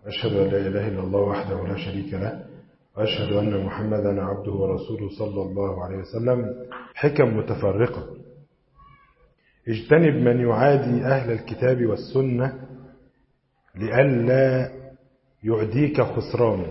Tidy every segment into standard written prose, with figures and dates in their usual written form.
أشهد أن لا إله إلا الله وحده لا شريك له، وأشهد أن محمدا عبده ورسوله صلى الله عليه وسلم. حكم متفرقة. اجتنب من يعادي أهل الكتاب والسنة لئلا يعديك خسران.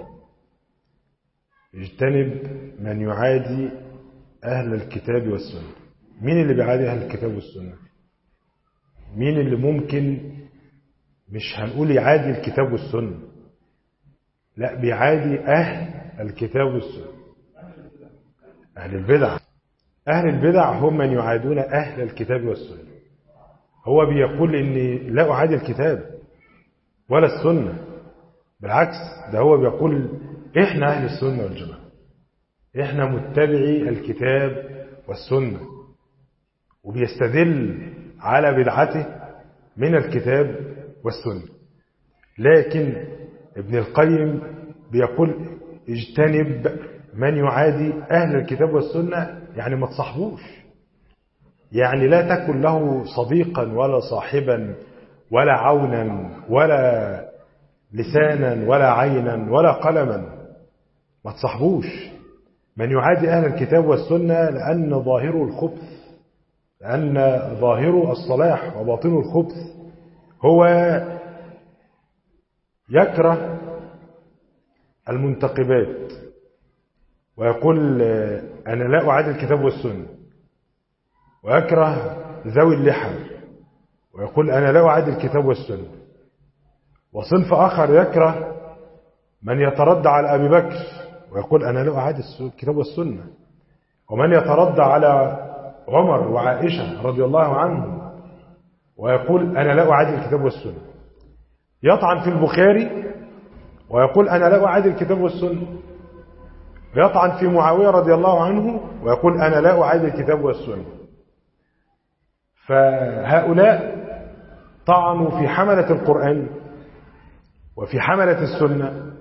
اجتنب من يعادي أهل الكتاب والسنة. مين اللي بيعادي أهل الكتاب والسنة؟ مين اللي ممكن مش هنقول يعادي الكتاب والسنة، لا بيعادي أهل الكتاب والسنة؟ أهل البدع. أهل البدع هم من يعادون أهل الكتاب والسنة. هو بيقول إني لا أعادي الكتاب ولا السنة، بالعكس ده هو بيقول إحنا أهل السنة والجماعة، إحنا متبعي الكتاب والسنة، وبيستدل على بدعته من الكتاب والسنة. لكن ابن القيم بيقول اجتنب من يعادي أهل الكتاب والسنة، يعني ما تصاحبوش، يعني لا تكن له صديقا ولا صاحبا ولا عونا ولا لسانا ولا عينا ولا قلما، ما تصاحبوش. من يعادي أهل الكتاب والسنة لأن ظاهره الخبث، لأن ظاهره الصلاح وباطنه الخبث. هو يكره المنتقبات ويقول أنا لا أعادي الكتاب والسنة، ويكره ذوي اللحى ويقول أنا لا أعادي الكتاب والسنة. وصنف آخر يكره من يتردى على أبي بكر ويقول أنا لا أعادي الكتاب والسنة، ومن يتردى على عمر وعائشة رضي الله عنهم ويقول أنا لا أعادي الكتاب والسنة. يطعن في البخاري ويقول أنا لا أعادي الكتاب والسنة. يطعن في معاوية رضي الله عنه ويقول أنا لا أعادي الكتاب والسنة. فهؤلاء طعنوا في حملة القرآن وفي حملة السنة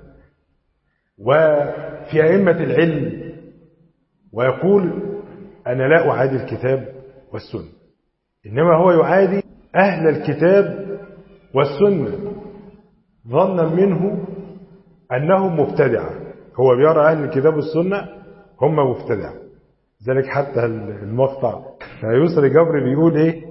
وفي أئمة العلم، ويقول أنا لا أعادي الكتاب والسنة، إنما هو يعادي أهل الكتاب والسنة ظنا منه أنهم مبتدعة. هو بيرى أهل الكتاب والسنة هم مبتدعة. ذلك حتى المقطع يسري جبر بيقول إيه،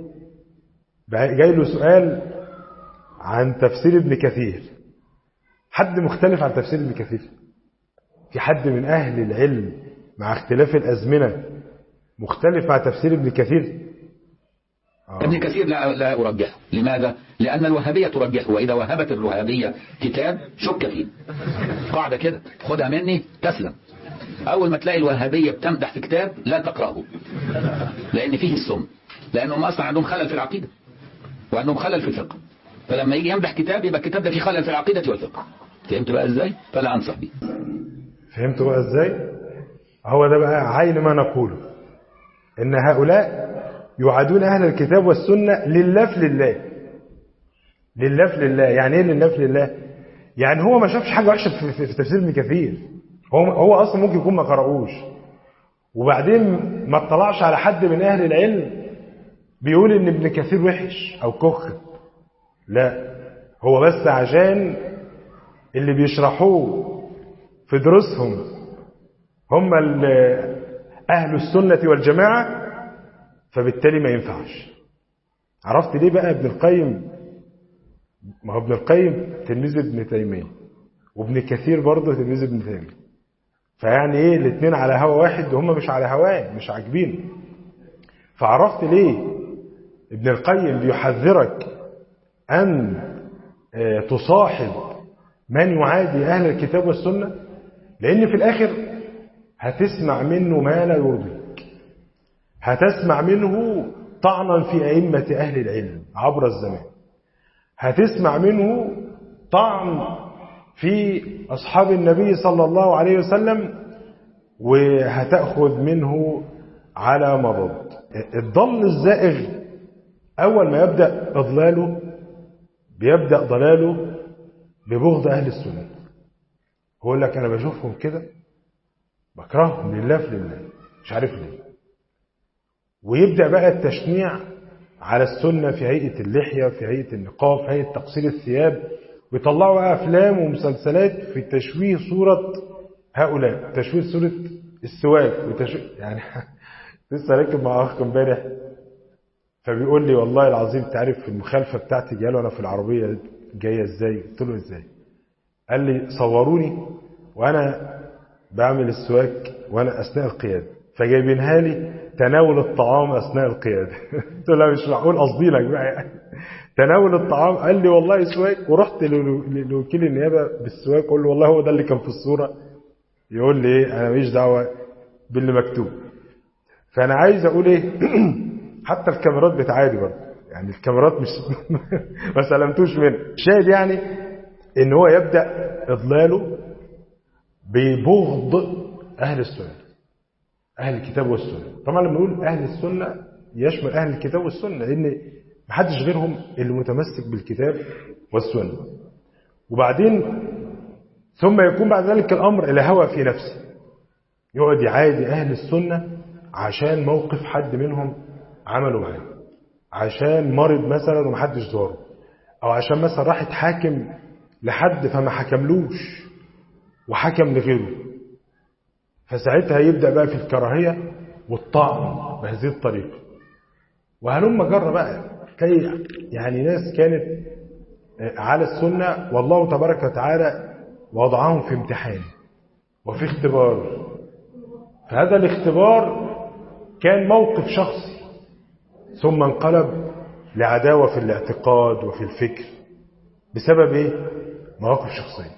جاي له سؤال عن تفسير ابن كثير، حد مختلف عن تفسير ابن كثير؟ في حد من أهل العلم مع اختلاف الأزمنة مختلف عن تفسير ابن كثير؟ ابن كثير لا أرجحه. لماذا؟ لأن الوهابية ترجحه، وإذا وهبت الوهابية كتاب شك فيه. قاعدة كده خدها مني تسلم. أول ما تلاقي الوهابية بتمدح في كتاب لا تقرأه، لأن فيه السم، لأنهم أصلا عندهم خلل في العقيدة وعندهم خلل في الفقه. فلما يجي يمدح كتاب يبقى الكتاب ده فيه خلل في العقيدة والفقه. فهمت بقى إزاي؟ فلا أنصح به. فهمت بقى إزاي؟ هو ده بقى عين ما نقوله، إن هؤلاء يعادون أهل الكتاب والسنة لله في لله. لله في لله يعني إيه لله في لله؟ يعني هو ما شافش حاجة وحشة في تفسير ابن كثير، هو أصلا ممكن يكون ما قرأوش، وبعدين ما اطلعش على حد من أهل العلم بيقول إن ابن كثير وحش أو كخ. لا، هو بس عشان اللي بيشرحوه في دروسهم هم أهل السنة والجماعة، فبالتالي ما ينفعش. عرفت ليه بقى ابن القيم؟ ما هو ابن القيم تلميذ ابن تيمية، وابن كثير برضه تلميذ ابن تيمية، فيعني ايه الاثنين على هوا واحد وهم مش على هواه، مش عاجبين. فعرفت ليه ابن القيم بيحذرك أن تصاحب من يعادي أهل الكتاب والسنة، لأن في الآخر هتسمع منه ما لا يرضيك، هتسمع منه طعنا في أئمة أهل العلم عبر الزمان، هتسمع منه طعن في أصحاب النبي صلى الله عليه وسلم، وهتأخذ منه على مضض. الضل الزائغ أول ما يبدأ إضلاله بيبدأ ضلاله ببغض أهل السنة. هو لك أنا بشوفهم كده بكرههم لله في لله، مش عارف ليه. ويبدأ بقى التشنيع على السنة في هيئة اللحية، في هيئة النقاب، في هيئة تقصير الثياب، ويطلعوا أفلام ومسلسلات في تشويه صورة هؤلاء، تشويه صورة السواك يعني لسه راكب مع أخ امبارح فبيقول لي والله العظيم تعرف في المخالفة بتاعتي جاله أنا في العربية جاية إزاي؟ قلت له إزاي؟ قال لي صوروني وأنا بعمل السواك وأنا أثناء القيادة، فجايبينها لي تناول الطعام أثناء القيادة. قلت له مش معقول قصدي لك بقى يعني تناول الطعام. قال لي والله سواك، ورحت لوكيل النيابة بالسواك قول له والله هو ده اللي كان في الصورة. يقول لي ايه انا ماليش دعوة باللي مكتوب. فانا عايز اقول ايه حتى الكاميرات بتعادي برضه، يعني الكاميرات مش ما سلمتوش منه. الشاهد يعني ان هو يبدأ اضلاله ببغض اهل السنة، اهل الكتاب والسنة. طبعا لما نقول اهل السنة يشمل اهل الكتاب والسنة، لان محدش غيرهم اللي متمسك بالكتاب والسنة. وبعدين ثم يكون بعد ذلك الامر الى هوى في نفسه، يقعد يعادي اهل السنة عشان موقف حد منهم عمله معاه، عشان مرض مثلا ومحدش زاره، او عشان مثلا راح يتحاكم لحد فما حكملوش وحكم لغيره، فساعتها يبدأ بقى في الكراهية والطعن بهذه الطريقة. وهلم جرى بقى كي يعني ناس كانت على السنة والله تبارك وتعالى وضعهم في امتحان وفي اختبار، فهذا الاختبار كان موقف شخصي ثم انقلب لعداوة في الاعتقاد وفي الفكر بسبب ايه؟ مواقف شخصية.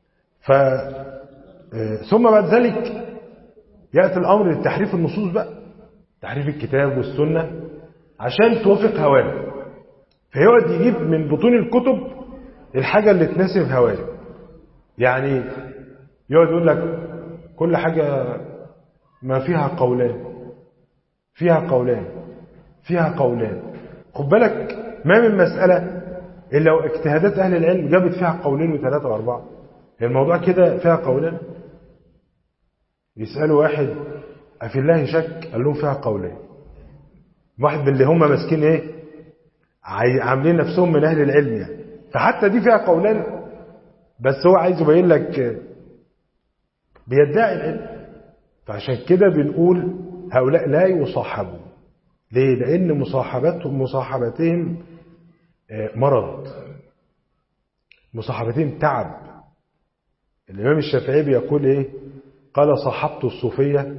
ثم بعد ذلك يأتي الأمر لتحريف النصوص بقى، تحريف الكتاب والسنة عشان توافق هواه، فيقعد يجيب من بطون الكتب الحاجة اللي تناسب هواه. يعني يقعد يقول لك كل حاجة ما فيها قولان، فيها قولان، فيها قولان. خد بالك ما من مسألة إلا لو اجتهادات أهل العلم جابت فيها قولين وثلاثة وأربعة، الموضوع كده فيها قولان. يسألوا واحد أفي الله شك؟ قال لهم فيها قولين. واحد من اللي هم ماسكين ايه عاملين نفسهم من أهل العلم يعني، فحتى دي فيها قولان، بس هو عايز يبين لك بيدعي العلم. فعشان كده بنقول هؤلاء لا يصاحبوا. ليه؟ لأن مصاحبتهم مرض، مصاحبتهم تعب. الإمام الشافعي بيقول ايه؟ قال صاحبت الصوفية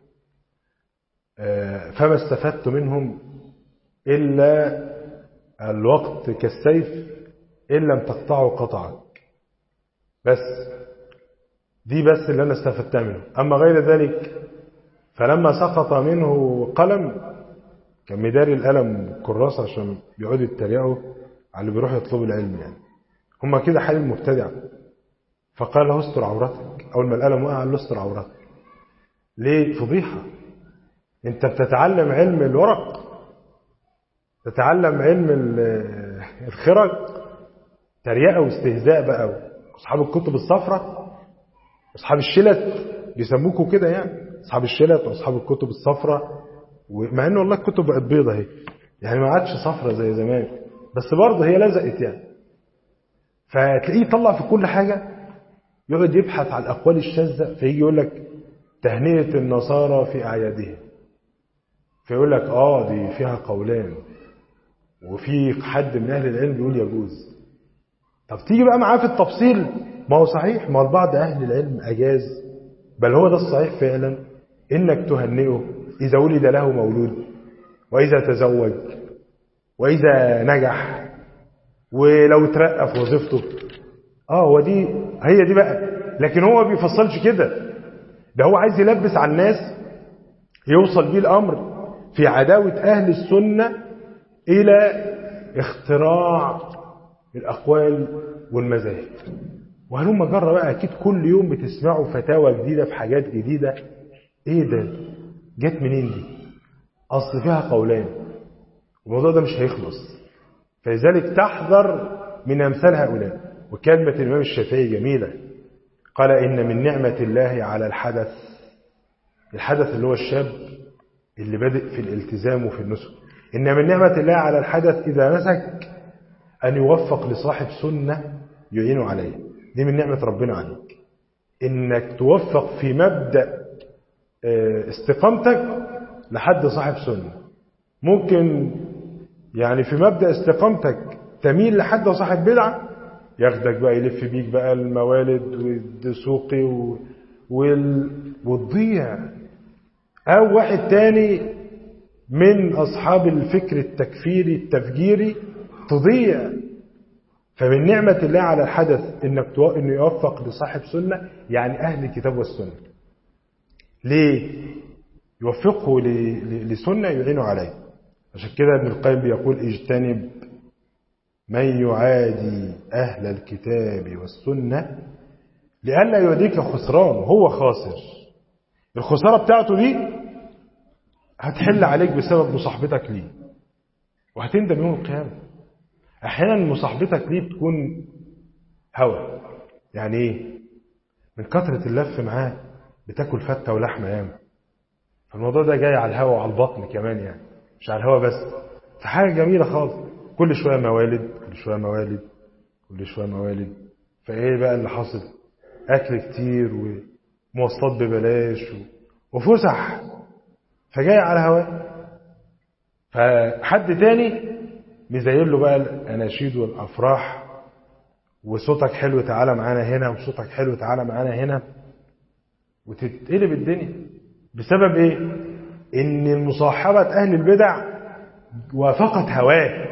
فما استفدت منهم إلا الوقت كالسيف إن لم تقطعه قطعك. بس دي بس اللي أنا استفدتها منه، أما غير ذلك فلما سقط منه قلم كان مداري القلم كراسة عشان بيقعدوا يتريقوا على اللي بيروحوا يطلبوا العلم يعني. هما كده حال المبتدع. فقال له استر عورتك، أول ما القلم وقع قال له استر عورتك. ليه؟ فضيحة. انت بتتعلم علم الورق، تتعلم علم الخرق، تريقة واستهزاء بقى. أصحاب الكتب الصفراء، أصحاب الشلت بيسموكوا كده يعني، أصحاب الشلت وأصحاب الكتب الصفراء. ومع أنه والله الكتب بقت بيضة اهي، يعني ما عادش صفراء زي زمان، بس برضه هي لزقت يعني. فتلاقيه يطلع في كل حاجة، يقعد يبحث عن الأقوال الشاذة، فيجي يقول لك تهنئة النصارى في أعيادهم، فيقول لك دي فيها قولان، وفي حد من أهل العلم بيقول يجوز. طب تيجي بقى معاه في التفصيل، ما هو صحيح، ما البعض أهل العلم أجاز، بل هو ده الصحيح فعلا، إنك تهنئه إذا ولد له مولود، وإذا تزوج، وإذا نجح، ولو ترقى في وظيفته. ودي هي دي بقى. لكن هو بيفصلش كده، ده هو عايز يلبس على الناس، يوصل بيه الأمر في عداوة أهل السنة إلى اختراع الأقوال والمذاهب. وهلما جرى بقى، أكيد كل يوم بتسمعوا فتاوى جديدة في حاجات جديدة. إيه ده؟ جت منين دي؟ أصل فيها قولان، الموضوع ده مش هيخلص. فلذلك تحذر من أمثال هؤلاء. وكلمة الإمام الشافعي جميلة، قال إن من نعمة الله على الحدث اللي هو الشاب اللي بدأ في الالتزام وفي النسك، إن من نعمة الله على الحدث إذا نسك أن يوفق لصاحب سنة يعينوا عليها. دي من نعمة ربنا عليك، إنك توفق في مبدأ استقامتك لحد صاحب سنة. ممكن يعني في مبدأ استقامتك تميل لحد صاحب بدعة، ياخدك بقى يلف بيك بقى الموالد والدسوقي وتضيع. أو واحد تاني من أصحاب الفكر التكفيري التفجيري تضيع. فمن نعمة الله على الحدث إنه يوفق لصاحب سنة، يعني أهل الكتاب والسنة. ليه؟ يوفقه لسنة يعينوا عليه. عشان كده ابن القيم بيقول اجتنب من يعادي أهل الكتاب والسنة لئلا يوديك خسران. هو خاسر، الخسارة بتاعته دي هتحل عليك بسبب مصاحبتك ليه، وهتندم يوم القيامة. أحيانا مصاحبتك ليه بتكون هوى. يعني إيه؟ من كثرة اللف معاه بتاكل فتة ولحمة ياما. فالموضوع ده جاي على الهوى وعلى البطن كمان، يعني مش على الهوى بس. فحاجة جميلة خالص، كل شوية موالد كل شوية موالد كل شوية موالد. فإيه بقى اللي حصل؟ أكل كتير ومواصلات ببلاش وفسح، فجاي على هواه. فحد تاني مزين له بقى الأناشيد والأفراح، وصوتك حلو تعالى معانا هنا، وصوتك حلو تعالى معانا هنا، وتتقلب الدنيا. بسبب ايه؟ ان المصاحبة اهل البدع وافقت هواه.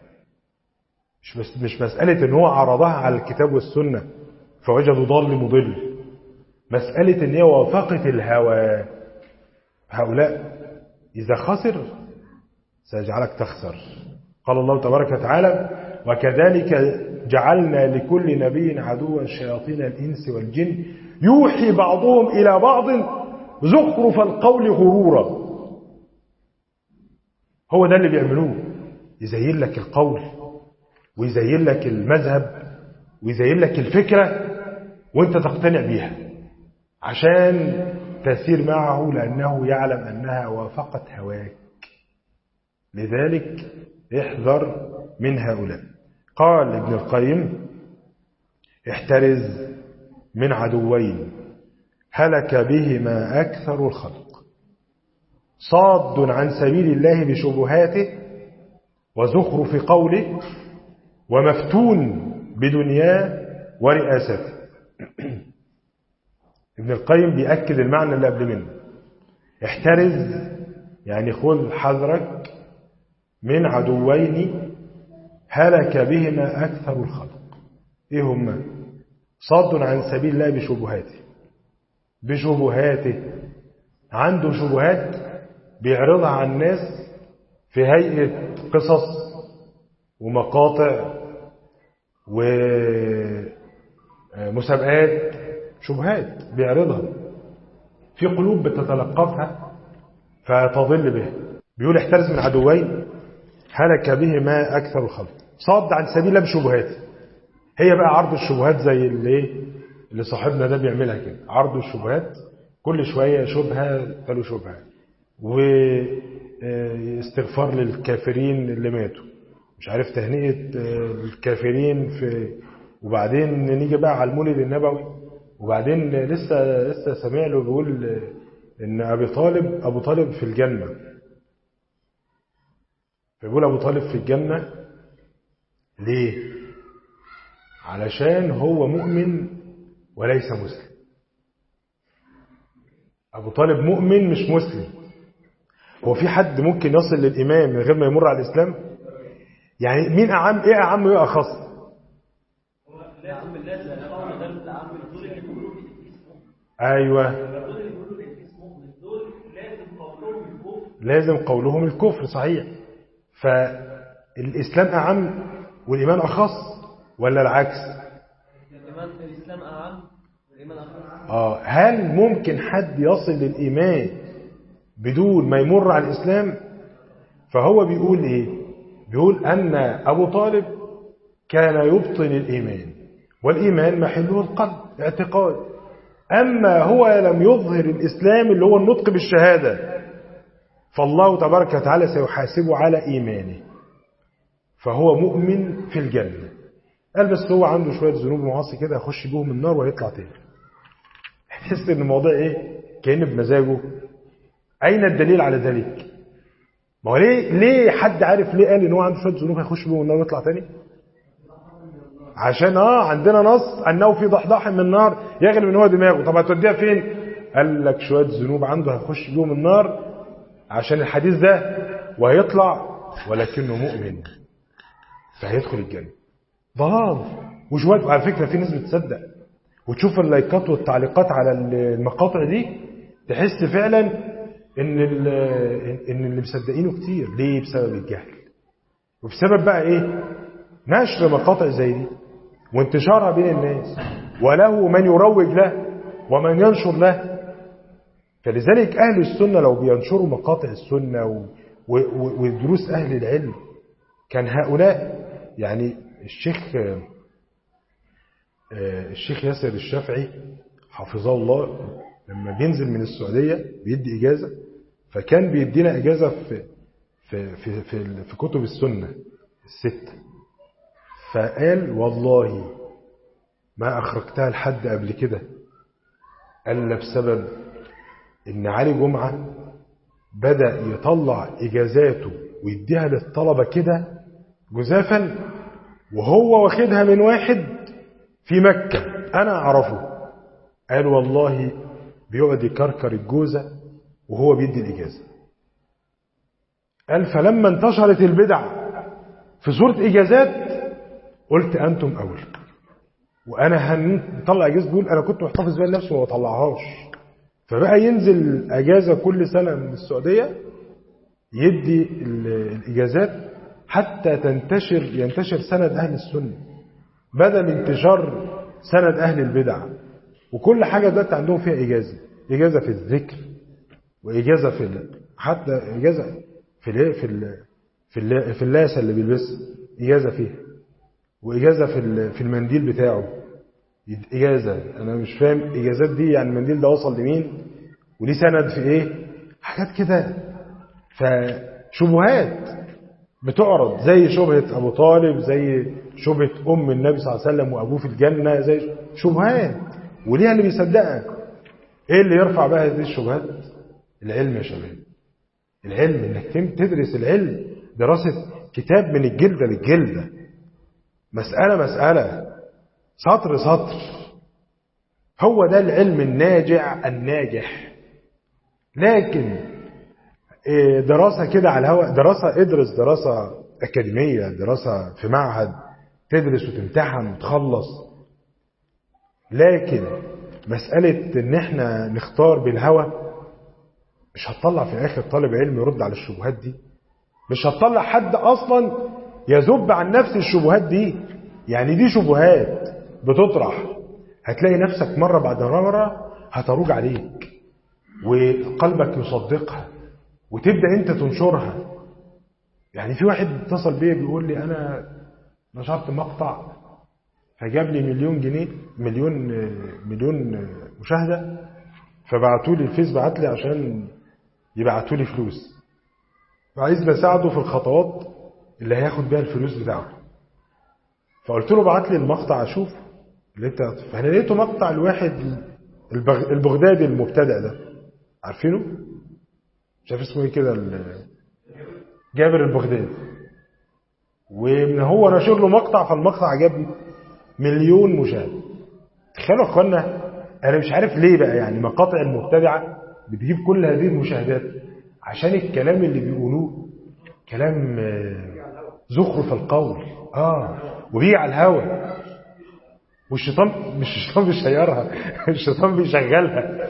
مش مسألة ان هو عرضها على الكتاب والسنة فوجدوا ضال مضل، مسألة ان هي وافقت الهوى. هؤلاء اذا خسر سيجعلك تخسر. قال الله تبارك وتعالى: وكذلك جعلنا لكل نبي عدوا شياطين الإنس والجن يوحي بعضهم إلى بعض زخرف القول غرورا. هو ده اللي بيعملوه، يزين لك القول ويزين لك المذهب ويزين لك الفكرة وانت تقتنع بيها عشان تسير معه، لأنه يعلم أنها وافقت هواك. لذلك احذر من هؤلاء. قال ابن القيم: احترز من عدوين هلك بهما أكثر الخلق، صاد عن سبيل الله بشبهاته وزخرف قوله، ومفتون بدنياه ورئاسته. ابن القيم بيأكد المعنى اللي قبل منه. احترز يعني خذ حذرك من عدوين هلك بهما أكثر الخلق. إيه هما؟ صد عن سبيل الله بشبهاته. عنده شبهات بيعرضها على الناس في هيئة قصص ومقاطع ومسابقات. شبهات بيعرضها في قلوب بتتلقفها فتضل بها. بيقول احترز من عدوين هلك بهما أكثر الخلق، صد عن سبيل الله بشبهاته. هي بقى عرض الشبهات زي اللي صاحبنا ده بيعملها كده، عرض الشبهات كل شوية شبهة تلو شبهة، واستغفار للكافرين اللي ماتوا، مش عارف تهنئة الكافرين وبعدين نيجي بقى على المولد النبوي، وبعدين لسه سامع له بيقول ان ابو طالب في الجنة. فيقول ابو طالب في الجنة ليه؟ علشان هو مؤمن وليس مسلم. ابو طالب مؤمن مش مسلم. هو في حد ممكن يصل للإيمان من غير ما يمر على الإسلام؟ يعني مين أعم؟ إيه أعم وإيه أخص؟ أيوة، لازم قولهم الكفر، صحيح. فالإسلام أعم والإيمان أخص ولا العكس؟ الإسلام أعم والإيمان أخص. هل ممكن حد يصل للإيمان بدون ما يمر على الإسلام؟ فهو بيقول إيه؟ بيقول أن أبو طالب كان يبطن الإيمان، والإيمان محله القلب، اعتقاد. أما هو لم يظهر الإسلام اللي هو النطق بالشهادة، فالله تبارك وتعالى سيحاسبه على إيمانه، فهو مؤمن في الجنة. قال بس هو عنده شويه ذنوب ومعاصي كده هيخش بيهم النار وهيطلع تاني. تحس ان الموضوع ايه؟ كأن بمزاجه. اين الدليل على ذلك؟ ما هو ليه حد عارف ليه قال ان هو عنده شويه ذنوب هيخش بيهم النار ويطلع تاني؟ عشان عندنا نص انه في ضحضاح من النار يغلب ان هو دماغه. طب هتوديها فين؟ قال لك شويه ذنوب عنده هيخش بيهم النار عشان الحديث ده، وهيطلع ولكنه مؤمن فهيدخل الجنه. ضلال وشويه. على فكره في ناس بتصدق وتشوف اللايكات والتعليقات على المقاطع دي تحس فعلا ان اللي مصدقينه كتير. ليه؟ بسبب الجهل، وبسبب بقى ايه؟ نشر مقاطع زي دي وانتشارها بين الناس، وله من يروج له ومن ينشر له. فلذلك اهل السنه لو بينشروا مقاطع السنه ودروس اهل العلم كان هؤلاء يعني الشيخ ياسر الشافعي حفظه الله لما بينزل من السعودية بيدي إجازة، فكان بيدينا إجازة في كتب السنة الست. فقال والله ما أخرجتها لحد قبل كده إلا بسبب إن علي جمعة بدأ يطلع إجازاته ويديها للطلبة كده جزافا، وهو واخدها من واحد في مكة أنا أعرفه. قال والله بيقعد يكركر الجوزة وهو بيدي الإجازة. قال فلما انتشرت البدع في صورة إجازات قلت أنتم أولى، وأنا هنطلع إجازة. بيقول أنا كنت محتفظ بيها لنفسي وما طلعهاش، فبقى ينزل أجازة كل سنة من السعودية يدي الإجازات حتى ينتشر سند أهل السنة بدل انتشار سند أهل البدع. وكل حاجة دلوقتي عندهم فيها إجازة في الذكر، وإجازة حتى إجازة في اللاسة اللي بيلبسها إجازة فيها، وإجازة في المنديل بتاعه إجازة. أنا مش فاهم إجازات دي يعني المنديل ده وصل لمين وليه سند في إيه؟ حاجات كده. فشبهات بتعرض زي شبهة أبو طالب، زي شبهة أم النبي صلى الله عليه وسلم وأبوه في الجنة، زي شبهات وليها اللي بيصدقها. إيه اللي يرفع بقى هذه الشبهات؟ العلم يا شباب. العلم إنك تدرس العلم دراسة كتاب من الجلدة للجلدة، مسألة سطر سطر. هو ده العلم الناجح. لكن دراسة كده على الهواء، ادرس دراسة أكاديمية، دراسة في معهد تدرس وتمتحن وتخلص. لكن مسألة ان احنا نختار بالهوى مش هتطلع في الاخر طالب علم يرد على الشبهات دي. مش هتطلع حد اصلا يذب عن نفس الشبهات دي. يعني دي شبهات بتطرح، هتلاقي نفسك مرة بعد مرة هتروج عليك وقلبك يصدقها وتبدأ انت تنشرها. يعني في واحد اتصل بيا بيقول لي انا نشرت مقطع فجاب لي مليون مشاهدة، فبعتوا لي الفيس، بعت لي عشان يبعتوا لي فلوس، وعايز اساعده في الخطوات اللي هياخد بيها الفلوس بتاعته. فقلت له بعت لي المقطع اشوف اللي انت. فانا لقيته مقطع الواحد البغدادي المبتدع ده، عارفينه؟ مش عارف اسمه ايه كده، جابر البغدادي. ومن هو نشر له مقطع، فالمقطع جاب مليون مشاهده. تخيلوا يا اخوانا، انا مش عارف ليه بقى يعني مقاطع المبتدعه بتجيب كل هذه المشاهدات، عشان الكلام اللي بيقولوه كلام زخرف القول وبيجي على الهوى. والشيطان الشيطان بيشيرها الشيطان بيشغلها.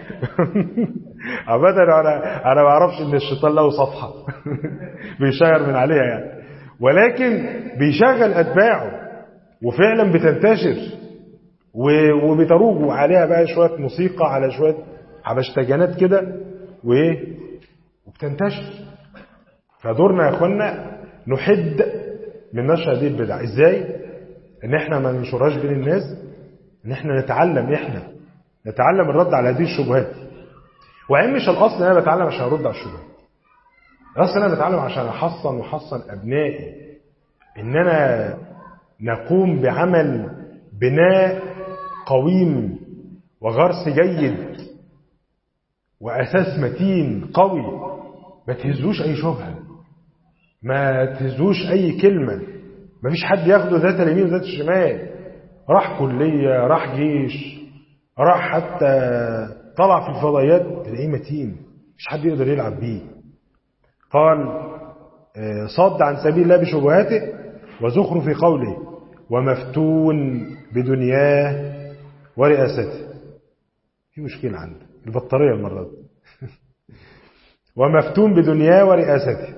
ابدا انا ما اعرفش ان الشيطان له صفحه بيشير من عليها يعني، ولكن بيشغل اتباعه وفعلا بتنتشر وبتروج عليها بقى شويه موسيقى على شويه حبشتجانات كده وبتنتشر. فدورنا يا اخوانا نحد من نشر هذه البدع. ازاي؟ ان احنا ما ننشرهاش بين الناس، ان احنا نتعلم الرد على هذه الشبهات. وعين مش الاصل انا بتعلم عشان ارد على الشبهات، الاصل انا بتعلم عشان احصن ابنائي، ان انا نقوم بعمل بناء قويم وغرس جيد وأساس متين قوي، ما تهزوش أي شبهة، ما تهزوش أي كلمة، ما فيش حد ياخده ذات اليمين وذات الشمال. راح كلية، راح جيش، راح حتى طلع في الفضائيات، تلاقيه متين مش حد يقدر يلعب بيه. قال صد عن سبيل الله بشبهاته وزخرف في قوله ومفتون بدنياه ورئاسته. في مشكلة عنده البطارية المرة دي. ومفتون بدنياه ورئاسته.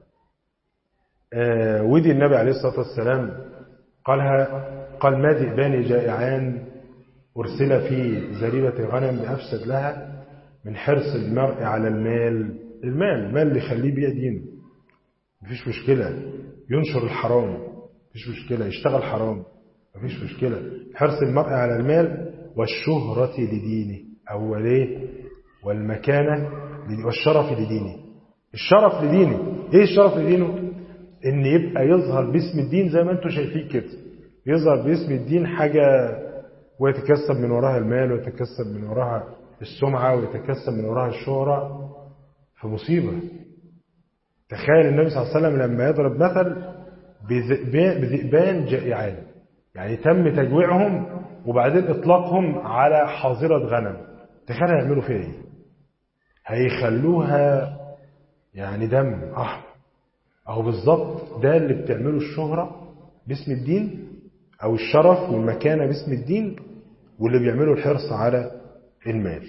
ودي النبي عليه الصلاة والسلام قال ما ذئبان جائعان أرسل في زريبة غنم بأفسد لها من حرص المرء على المال اللي يخليه بيع دينه. مفيش مشكلة ينشر الحرام، مفيش مشكلة يشتغل حرام، مفيش مشكلة. حرص المرء على المال والشهرة لدينه أو ليه والمكانة والشرف لدينه. الشرف لدينه إيه الشرف لدينه؟ إن يبقى يظهر باسم الدين زي ما أنتم شايفين كده، يظهر باسم الدين حاجة ويتكسب من وراها المال ويتكسب من وراها السمعة ويتكسب من وراها الشهرة، فمصيبة. تخيل النبي صلى الله عليه وسلم لما يضرب مثل بذئبان جائعان، يعني تم تجويعهم وبعدين إطلاقهم على حاضرة غنم. تخيل هيعملوا فيها إيه؟ هيخلوها يعني دم أحمر. أو بالضبط ده اللي بتعمله الشهرة باسم الدين أو الشرف والمكانة باسم الدين، واللي بيعمله الحرص على المال.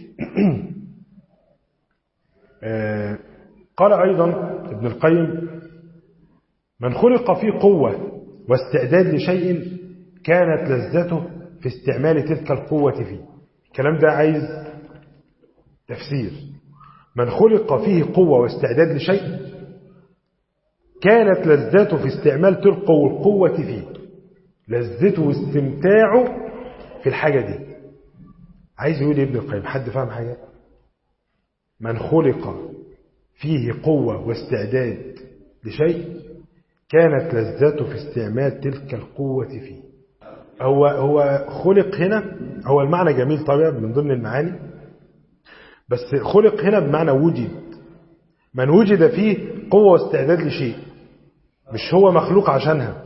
قال أيضا ابن القيم من خلق فيه قوة واستعداد لشيء كانت لذته في استعمال تلك القوة فيه. الكلام ده عايز تفسير. من خلق فيه قوة واستعداد لشيء كانت لذته في استعمال تلك القوة فيه، لذته واستمتاعه في الحاجة دي. عايز يقول ابن القيم، حد فاهم حاجة؟ من خلق فيه قوة واستعداد لشيء كانت لذته في استعمال تلك القوة فيه. هو خلق هنا، هو المعنى جميل طبعا من ضمن المعاني، بس خلق هنا بمعنى وجد. من وجد فيه قوة واستعداد لشيء، مش هو مخلوق عشانها.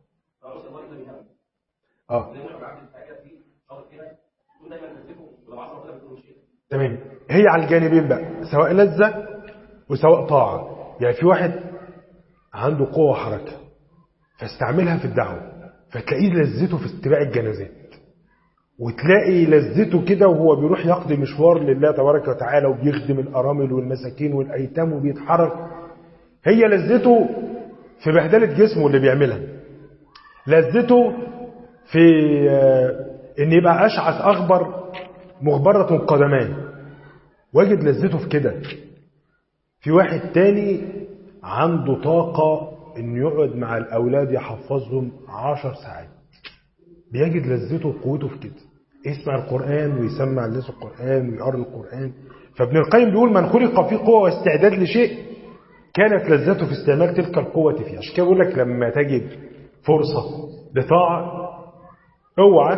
تمام. هي على الجانبين بقى، سواء لذة وسواء طاعة. يعني في واحد عنده قوة حركة فاستعملها في الدعوة، فتلاقيه لذته في اتباع الجنازات، وتلاقي لذته كده وهو بيروح يقضي مشوار لله تبارك وتعالى وبيخدم الأرامل والمساكين والأيتام وبيتحرك. هي لذته في بهدلة جسمه اللي بيعملها، لذته في ان يبقى أشعث أغبر مغبرة قدمان، واجد لذته في كده. في واحد تاني عنده طاقة انه يقعد مع الأولاد يحفظهم 10 ساعات، بيجد لذته وقوته في كده، يسمع القرآن ويسمع الناس القرآن ويقرأ القرآن. فابن القيم بيقول من خلق فيه قوة واستعداد لشيء كانت لذته في استعمال تلك القوة فيه. عشان كده بقول لك لما تجد فرصة لطاعة اوعى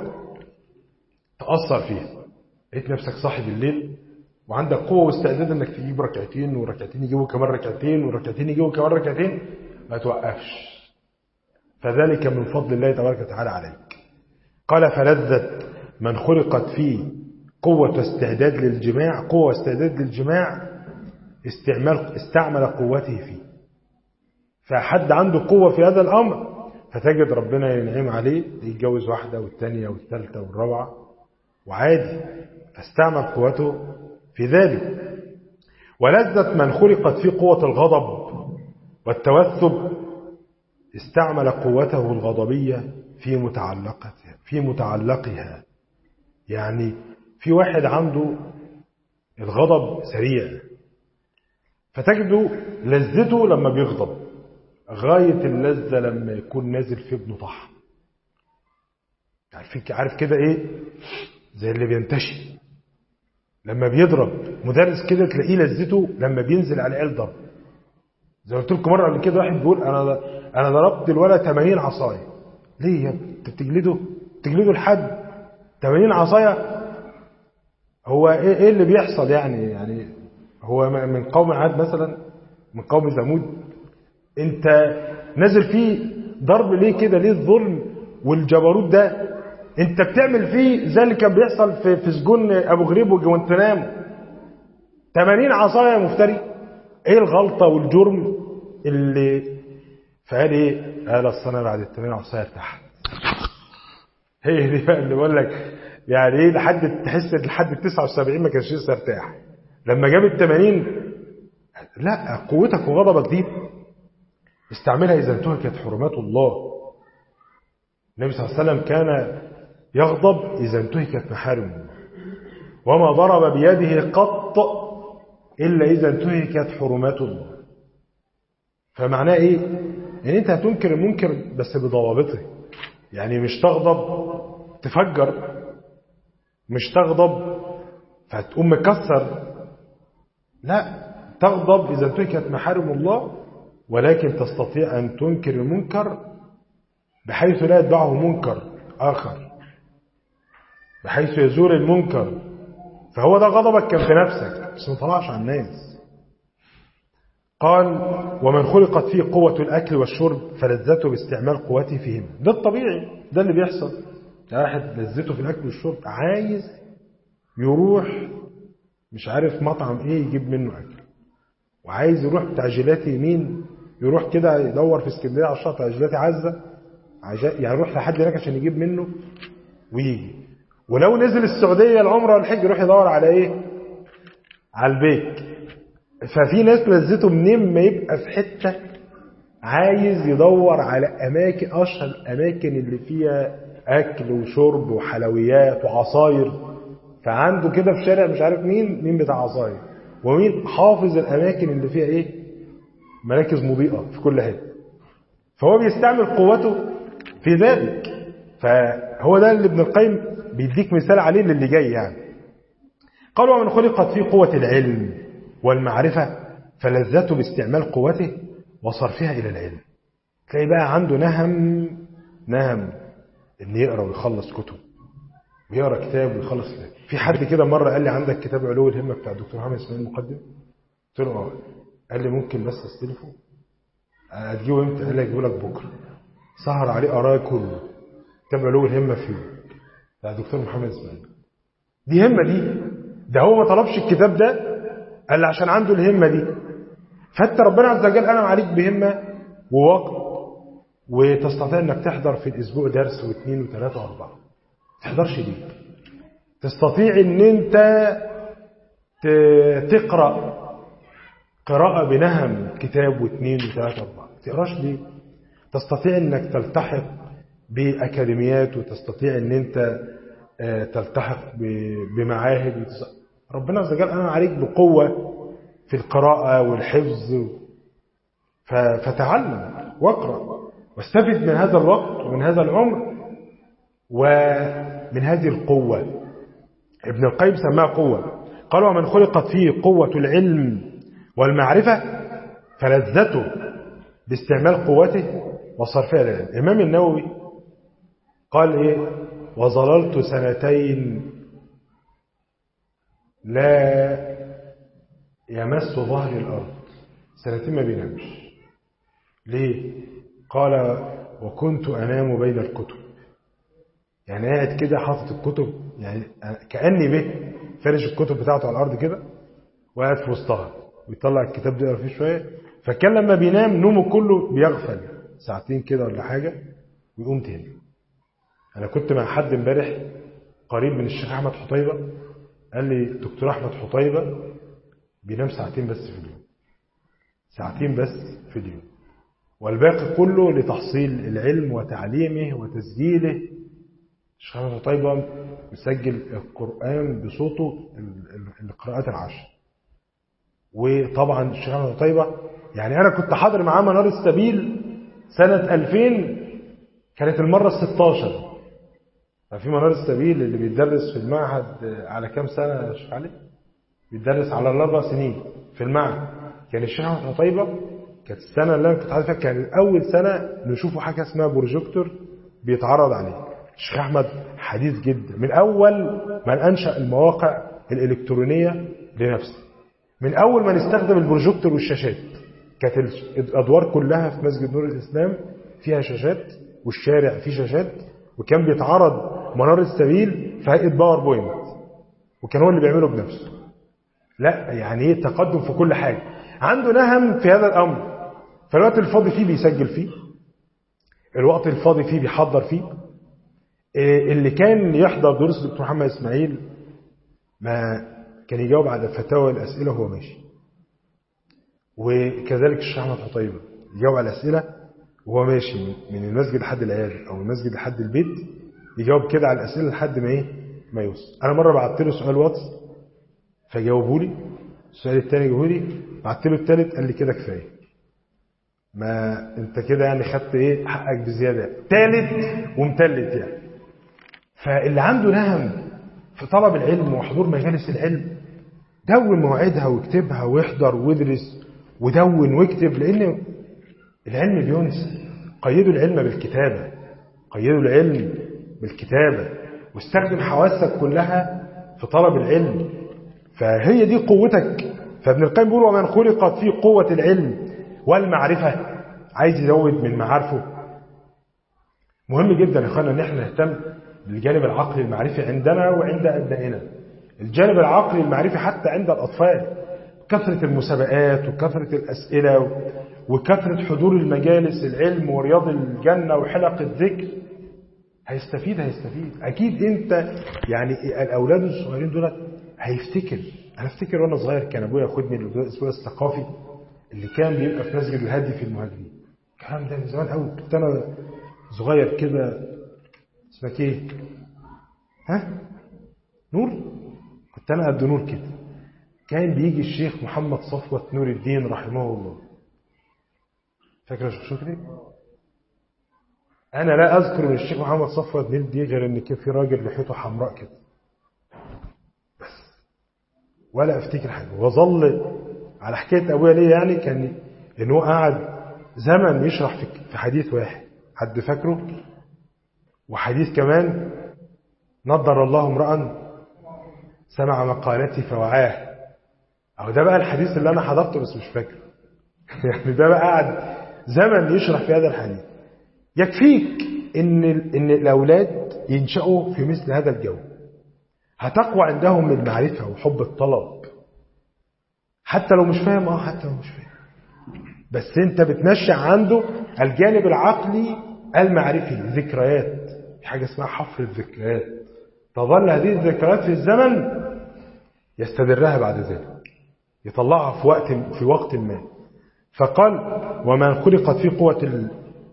تأثر فيها. لقيت نفسك صاحي بالليل وعندك قوة واستعداد انك تجيب ركعتين وركعتين يجيبوا كمان ركعتين وركعتين يجيبوا كمان ركعتين، ما توقفش، فذلك من فضل الله تبارك وتعالى عليك. قال فلذة من خلقت فيه قوة واستعداد للجماع، قوة واستعداد للجماع استعمل قوته فيه. فحد عنده قوة في هذا الأمر فتجد ربنا ينعم عليه يتجوز واحدة والثانية والثالثة والرابعة وعادي، فاستعمل قوته في ذلك. ولذة من خلقت فيه قوة الغضب والتوثب استعمل قوته الغضبية في متعلقها. يعني في واحد عنده الغضب سريع، فتجده لذته لما بيغضب غاية اللذة لما يكون نازل في ابنه طح. عارف كده ايه؟ زي اللي بينتشي لما بيضرب مدرس كده، تلاقيه لذته لما بينزل على العيال ضرب. زي قلت لكم مرة قبل كده واحد بيقول انا ضربت الولد 80 عصاية ليه يا ابني انت بتجلده لحد 80 عصايه؟ هو ايه اللي بيحصل يعني هو من قوم عاد مثلا، من قوم ثمود؟ انت نازل فيه ضرب ليه كده؟ ليه الظلم والجبروت ده؟ انت بتعمل فيه زي اللي كان بيحصل في سجون ابو غريب وجوانتنامو، 80 عصايه مفتري. ايه الغلطه والجرم اللي فقال ايه؟ قال الصنع بعد 80 عصايه ارتاح. هي دي بقى اللي بقول لك يعني ايه، تحس لحد 79 ما كانش لسه ارتاح، لما جاب ال 80 لا، قوتك وغضبك دي استعملها اذا انتهكت حرمات الله. النبي صلى الله عليه وسلم كان يغضب اذا انتهكت محارم الله، وما ضرب بيده قط الا اذا انتهكت حرمات الله. فمعناه ايه؟ يعني انت هتنكر المنكر بس بضوابطه، يعني مش تغضب تفجر، مش تغضب فتقوم مكسر، لا، تغضب إذا انتهكت محارم الله، ولكن تستطيع أن تنكر المنكر بحيث لا يتبعه منكر آخر، بحيث يزول المنكر. فهو ده غضبك كان في نفسك بس ما طلعش على الناس. قال ومن خلقت فيه قوة الأكل والشرب فلذته باستعمال قوته فيهم. ده الطبيعي، ده اللي بيحصل. واحد لذته في الأكل والشرب عايز يروح مش عارف مطعم ايه يجيب منه أكل، وعايز يروح تعجيلات يمين، يروح كده يدور في اسكندريه على الشاطئ تعجيلات عزة، يعني يروح لحد هناك عشان يجيب منه ويجي. ولو نزل السعودية العمرة والحج يروح يدور على ايه؟ على البيك. ففي ناس لذته منين ما يبقى في حتة عايز يدور على أماكن، أشهر الأماكن اللي فيها أكل وشرب وحلويات وعصاير. فعنده كده في شارع مش عارف مين بتاع عصاير، ومين حافظ الأماكن اللي فيها إيه؟ مراكز مضيئة في كل حته. فهو بيستعمل قوته في ذلك. فهو ده اللي ابن القيم بيديك مثال عليه للي جاي يعني. قال ومن خلقت فيه قوة العلم والمعرفة فلذته باستعمال قوته وصرفها إلى العلم. تلاقي بقى عنده نهم إن يقرأ ويخلص كتب، ويقرأ كتاب ويخلص كتاب. في حد كده مرة قال لي عندك كتاب علو الهمة بتاع الدكتور محمد اسماعيل المقدم؟ قلت له قال لي ممكن بس استلفه. هتجيبه امتى؟ قال لي اجيبه لك بكره. سهر عليه قرايه كله، كتاب علو الهمة فيه بتاع الدكتور محمد اسماعيل. دي همة دي، ده هو ما طلبش الكتاب ده قال عشان عنده الهمة دي. فانت ربنا عز وجل أنعم عليك بهمة ووقت، وتستطيع انك تحضر في الاسبوع درس واثنين وثلاثة واربعة. تحضرش ليه؟ تستطيع ان انت تقرأ قراءة بنهم كتاب واثنين وثلاثة واربعة. تقراش ليه؟ تستطيع انك تلتحق بأكاديميات، وتستطيع ان انت تلتحق بمعاهد. ربنا عز وجل أنعم عليك بقوة في القراءة والحفظ. فتعلم واقرأ واستفد من هذا الوقت ومن هذا العمر ومن هذه القوة. ابن القيم سماها قوة. قال ومن خلقت فيه قوة العلم والمعرفة فلذته باستعمال قوته وصرفها للعلم. الإمام النووي قال إيه؟ وظللت 2 سنين لا يمس ظهر الأرض. 2 سنين ما بينامش. ليه؟ قال وكنت أنام بين الكتب. يعني قاعد كده حاطط الكتب، يعني كأني به فرش الكتب بتاعته على الأرض كده وقاعد في وسطها ويطلع الكتاب ده يقرا فيه شوية. فكان لما بينام نومه كله بيغفل 2 ساعتين كده ولا حاجة ويقوم تاني. أنا كنت مع حد امبارح قريب من الشيخ أحمد حطيبة، قال لي دكتور أحمد حطيبة بينام 2 ساعتين بس في اليوم، 2 ساعتين بس في اليوم، والباقي كله لتحصيل العلم وتعليمه وتسجيله. الشيخ أحمد حطيبة مسجل القرآن بصوته القراءات 10. وطبعا الشيخ أحمد حطيبة يعني أنا كنت حاضر معاه منار السبيل سنة 2000، كانت المرة 16. ففي منار السبيل اللي بيدرس في المعهد على كام سنة يا شيخ علي؟ بيدرس على 4 سنين في المعهد. كان الشيخ أحمد حطيبة كانت السنة اللي أنا كنت حاضر فيها كان أول سنة نشوفوا حاجة اسمها بروجيكتور بيتعرض عليه. الشيخ أحمد حديث جدا، من أول من أنشأ المواقع الإلكترونية لنفسه، من أول من استخدم البروجيكتور والشاشات. كانت الأدوار كلها في مسجد نور الإسلام فيها شاشات، والشارع فيه شاشات، وكان بيتعرض منار السبيل في هيئة باوربوينت، وكان هو اللي بيعمله بنفسه. لا يعني ايه تقدم في كل حاجة. عنده نهم في هذا الأمر، فالوقت الفاضي فيه بيسجل فيه، الوقت الفاضي فيه بيحضر فيه. اللي كان يحضر دروس دكتور محمد إسماعيل ما كان يجاوب على الفتاوى والأسئلة وهو ماشي، وكذلك الشيخ أحمد حطيبة يجاوب على الأسئلة وهو ماشي من المسجد لحد العيادة أو المسجد لحد البيت، يجاوب كده على الأسئلة لحد ما يوصل. أنا مرة بعت له سؤال واتس فجاوبوا لي، السؤال الثاني جاوبوا لي، بعت له الثالث قال لي كده كفاية، ما انت كده يعني خدت ايه حقك بزيادة، ثالث ومثلث يعني. فاللي عنده نهم في طلب العلم وحضور مجالس العلم دون مواعيدها واكتبها واحضر وادرس ودون واكتب، لان العلم بينسى. قيدوا العلم بالكتابة، قيدوا العلم بالكتابة، واستخدم حواسك كلها في طلب العلم، فهي دي قوتك. فابن القيم بيقول ومن خلقت فيه قوة العلم والمعرفة، عايز يزود من معارفه. مهم جدا يا اخوانا ان احنا نهتم بالجانب العقلي المعرفي عندنا وعند ابنائنا. الجانب العقلي المعرفي حتى عند الاطفال، كثرة المسابقات وكثرة الاسئلة وكثرة حضور المجالس العلم ورياض الجنة وحلق الذكر، هيستفيد اكيد. انت يعني الاولاد الصغيرين دول هيفتكر. انا افتكر وانا صغير كان ابويا ياخدني الاسبوع الثقافي اللي كان بيبقى في مسجد الهادي في المهاجرين. الكلام ده من زمان قوي، كنت انا صغير كده. اسمك ايه؟ ها؟ نور؟ كنت انا قد نور كده. كان بيجي الشيخ محمد صفوة نور الدين رحمه الله. فاكر يا شيخ شكري؟ انا لا اذكر من الشيخ محمد صفوة نور الدين غير ان كان في راجل لحيته حمراء كده بس، ولا افتكر حاجه. وظل على حكايه ابويا ليه يعني، كان ان هو قاعد زمن يشرح في حديث واحد، حد فاكره؟ وحديث كمان نضر الله امرأ سمع مقالتي فوعاه. أو ده بقى الحديث اللي أنا حضرته بس مش فاكره يعني ده بقى قاعد زمن يشرح في هذا الحديث. يكفيك إن الأولاد ينشأوا في مثل هذا الجو، هتقوى عندهم المعرفة وحب الطلب، حتى لو مش فاهم حتى لو مش فاهم، بس أنت بتنشأ عنده الجانب العقلي المعرفي. ذكريات، في حاجة اسمها حفر الذكريات، تظل هذه الذكريات في الزمن يستدرها بعد ذلك، يطلعها في وقت ما. فقال ومن خلقت في قوة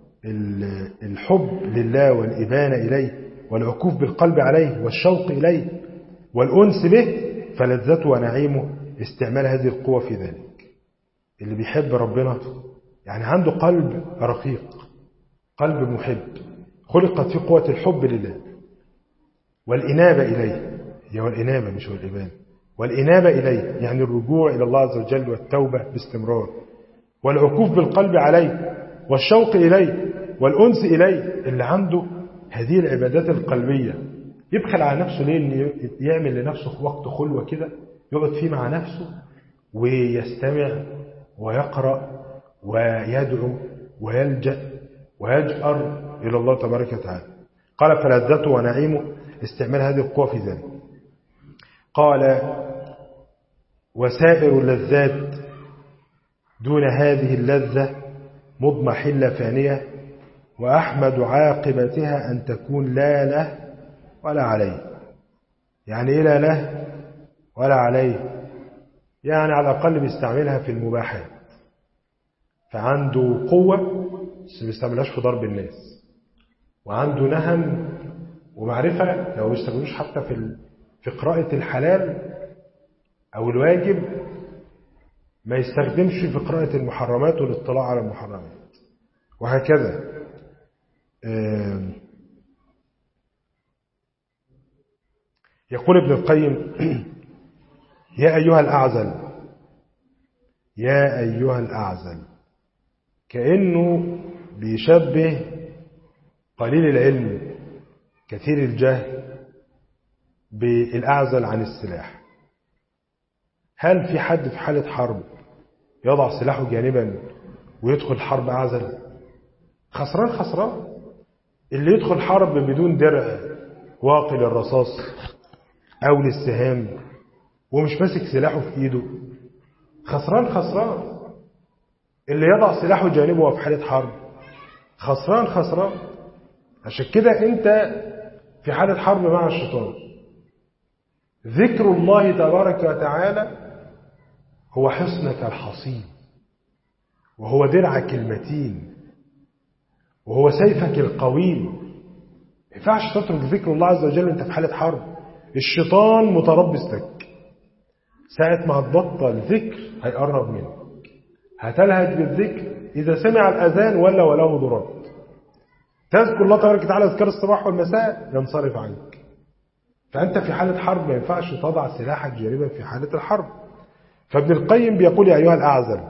الحب لله والإبانة إليه والعكوف بالقلب عليه والشوق إليه والأنس به، فلذته ونعيمه استعمال هذه القوة في ذلك. اللي بيحب ربنا يعني عنده قلب رقيق، قلب محب، خلقت في قوة الحب لله والإنابة إليه، هي والإنابة مش والإبانة، والإنابة إليه يعني الرجوع إلى الله عز وجل والتوبة باستمرار، والعكوف بالقلب عليه والشوق إليه والأنس إليه. اللي عنده هذه العبادات القلبية يبخل على نفسه ليه؟ إن يعمل لنفسه في وقت خلوة كده يقعد فيه مع نفسه ويستمع ويقرأ ويدعو ويلجأ ويجأر إلى الله تبارك وتعالى. قال فلذته ونعيمه استعمال هذه القوة في ذلك. قال وسائر اللذات دون هذه اللذة مضمحلة فانية، وأحمد عاقبتها أن تكون لا له ولا عليه. يعني إيه لا له ولا عليه؟ يعني على الأقل بيستعملها في المباحات، فعنده قوة بس بيستعملهاش في ضرب الناس، وعنده نهم ومعرفة لو بيستعملوش حتى في قراءة الحلال أو الواجب، ما يستخدمش في قراءة المحرمات والاطلاع على المحرمات، وهكذا. يقول ابن القيم يا أيها الأعزل، يا أيها الأعزل، كأنه بيشبه قليل العلم كثير الجهل بالأعزل عن السلاح. هل في حد في حالة حرب يضع سلاحه جانبا ويدخل حرب أعزل؟ خسران خسران. اللي يدخل حرب بدون درع واقي للرصاص أو للسهام ومش ماسك سلاحه في إيده خسران خسران. اللي يضع سلاحه جانبه وفي حالة حرب خسران خسران. عشان كده أنت في حالة حرب مع الشيطان. ذكر الله تبارك وتعالى هو حصنك الحصين، وهو درعك المتين، وهو سيفك القويم. ما ينفعش تترك ذكر الله عز وجل انت في حالة حرب. الشيطان متربص لك. ساعة ما هتبطل ذكر هيقرب منك. هتلهج بالذكر، إذا سمع الأذان وله ضرب. تذكر الله تبارك وتعالى أذكار الصباح والمساء ينصرف عنك. فأنت في حالة حرب ما ينفعش تضع سلاحك جانبا في حالة الحرب. فابن القيم بيقول يا أيها الأعزل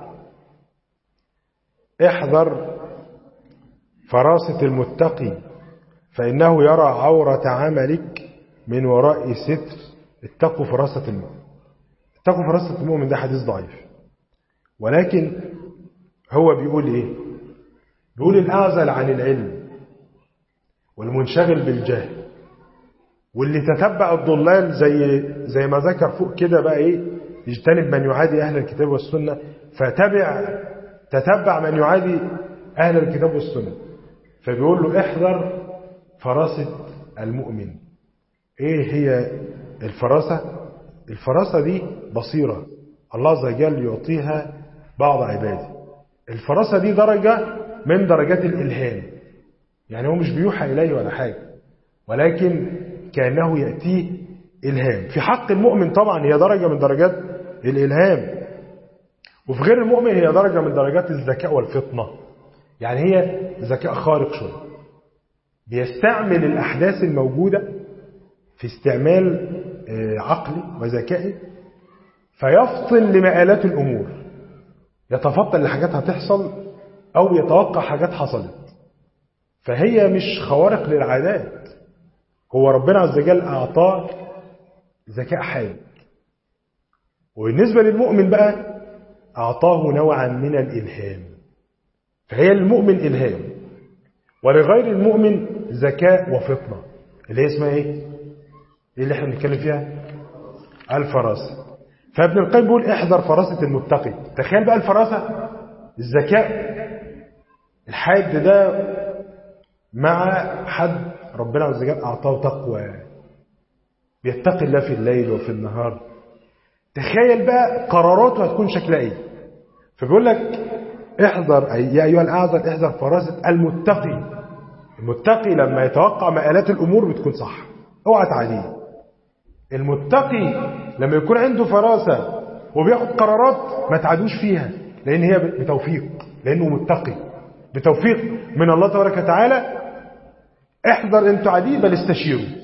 احذر فراسة المتقي فإنه يرى عورة عملك من وراء ستر. اتقوا فراسة المؤمن. اتقوا فراسة المؤمن ده حديث ضعيف، ولكن هو بيقول ايه؟ بيقول الأعزل عن العلم والمنشغل بالجهل واللي تتبع الضلال زي ما ذكر فوق كده بقى ايه؟ يجتنب من يعادي أهل الكتاب والسنة تتبع من يعادي أهل الكتاب والسنة. فبيقول له احذر فراسة المؤمن. ايه هي الفراسة؟ الفراسة دي بصيرة الله عز وجل يعطيها بعض عباده. الفراسة دي درجة من درجات الإلهام، يعني هو مش بيوحى إليه ولا حاجة، ولكن كأنه يأتيه إلهام. في حق المؤمن طبعا هي درجة من درجات الإلهام، وفي غير المؤمن هي درجة من درجات الذكاء والفطنة. يعني هي ذكاء خارق شوية، بيستعمل الأحداث الموجودة في استعمال عقلي وذكائي فيفطن لمآلات الأمور، يتفطن لحاجات هتحصل أو يتوقع حاجات حصلت. فهي مش خوارق للعادات، هو ربنا عز وجل أعطاه ذكاء حاد. وبالنسبة للمؤمن بقى أعطاه نوعا من الإلهام. فهي للمؤمن إلهام، ولغير المؤمن ذكاء وفطنة اللي هي اسمها إيه اللي احنا بنتكلم فيها؟ الفراسة. فابن القيم بيقول احذر فراسة المتقي. تخيل بقى الفراسة، الذكاء الحاد ده مع حد ربنا عز وجل أعطاه تقوى، بيتقي الله في الليل وفي النهار. تخيل بقى قراراته هتكون شكلها ايه. فبيقول لك احذر يا أيها الأعزل احذر فراسة المتقي. المتقي لما يتوقع مآلات الأمور بتكون صح، اوعى تعديه. المتقي لما يكون عنده فراسة وبياخد قرارات ما تعدوش فيها، لأن هي بتوفيق، لأنه متقي بتوفيق من الله تبارك وتعالى. احذر ان تعديه بل استشيره.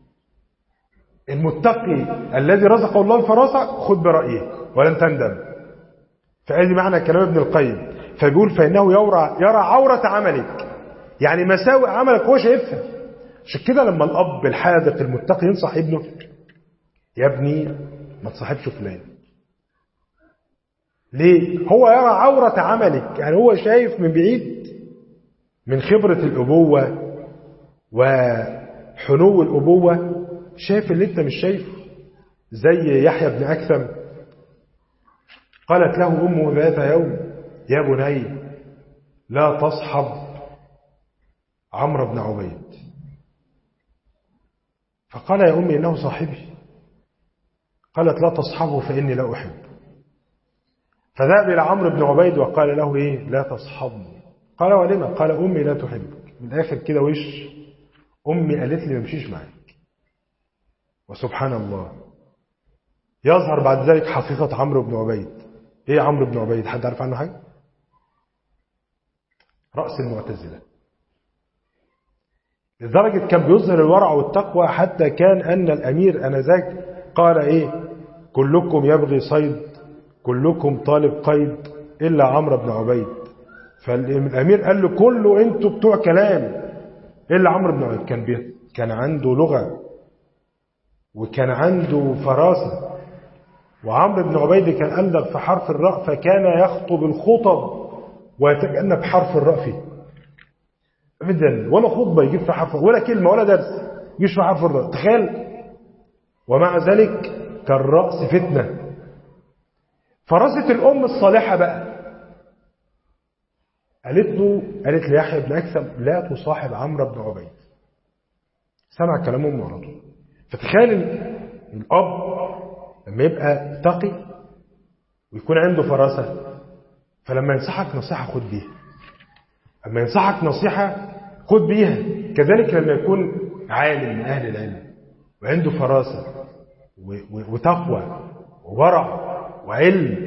المتقي الذي رزقه الله الفراسة خذ برأيه ولن تندم. فهذه معنى كلام ابن القيم. فبيقول فإنه يرى عورة عملك، يعني مساوئ عملك هو شايفها. عشان كده لما الأب الحاذق المتقي ينصح ابنه يا ابني ما تصاحبش فلان، ليه؟ هو يرى عورة عملك، يعني هو شايف من بعيد من خبرة الأبوة وحنو الأبوة، شايف اللي انت مش شايفه. زي يحيى بن أكثم قالت له أمه ذات يوم يا بني لا تصحب عمرو بن عبيد. فقال يا أمي إنه صاحبي. قالت لا تصحبه فإني لا أحب. فذهب إلى عمرو بن عبيد وقال له إيه لا تصحبني. قال ولما؟ قال أمي لا تحبك. من الآخر كده وش أمي قالت لي ما امشيش معاك. وسبحان الله يظهر بعد ذلك حقيقة عمرو بن عبيد. ايه عمرو بن عبيد؟ حد عارف عنه حاجة؟ رأس المعتزلة. لدرجة كان بيظهر الورع والتقوى، حتى كان أن الأمير أنذاك قال ايه كلكم يبغي صيد كلكم طالب قيد إلا عمرو بن عبيد. فالأمير قال له كله انتوا بتوع كلام، إلا عمرو بن عبيد كان عنده لغة وكان عنده فراسة. وعمرو بن عبيد كان ألدغ في حرف الراء، فكان يخطب الخطب ويتجنب حرف الراء فيه أبدا، ولا خطبة يجيب في حرف ولا كلمة ولا درس يجيش في حرف الراء، تخيل. ومع ذلك كان رأس فتنة. فراسة الأم الصالحة بقى قالت ليحيى بن أكثم لا تصاحب عمرو بن عبيد. سمع كلام أمه على طول. فتخيل الأب لما يبقى تقي ويكون عنده فراسة، فلما ينصحك نصيحة خد بيها، لما ينصحك نصيحة خد بيها. كذلك لما يكون عالم من أهل العلم وعنده فراسة وتقوى وورع وعلم،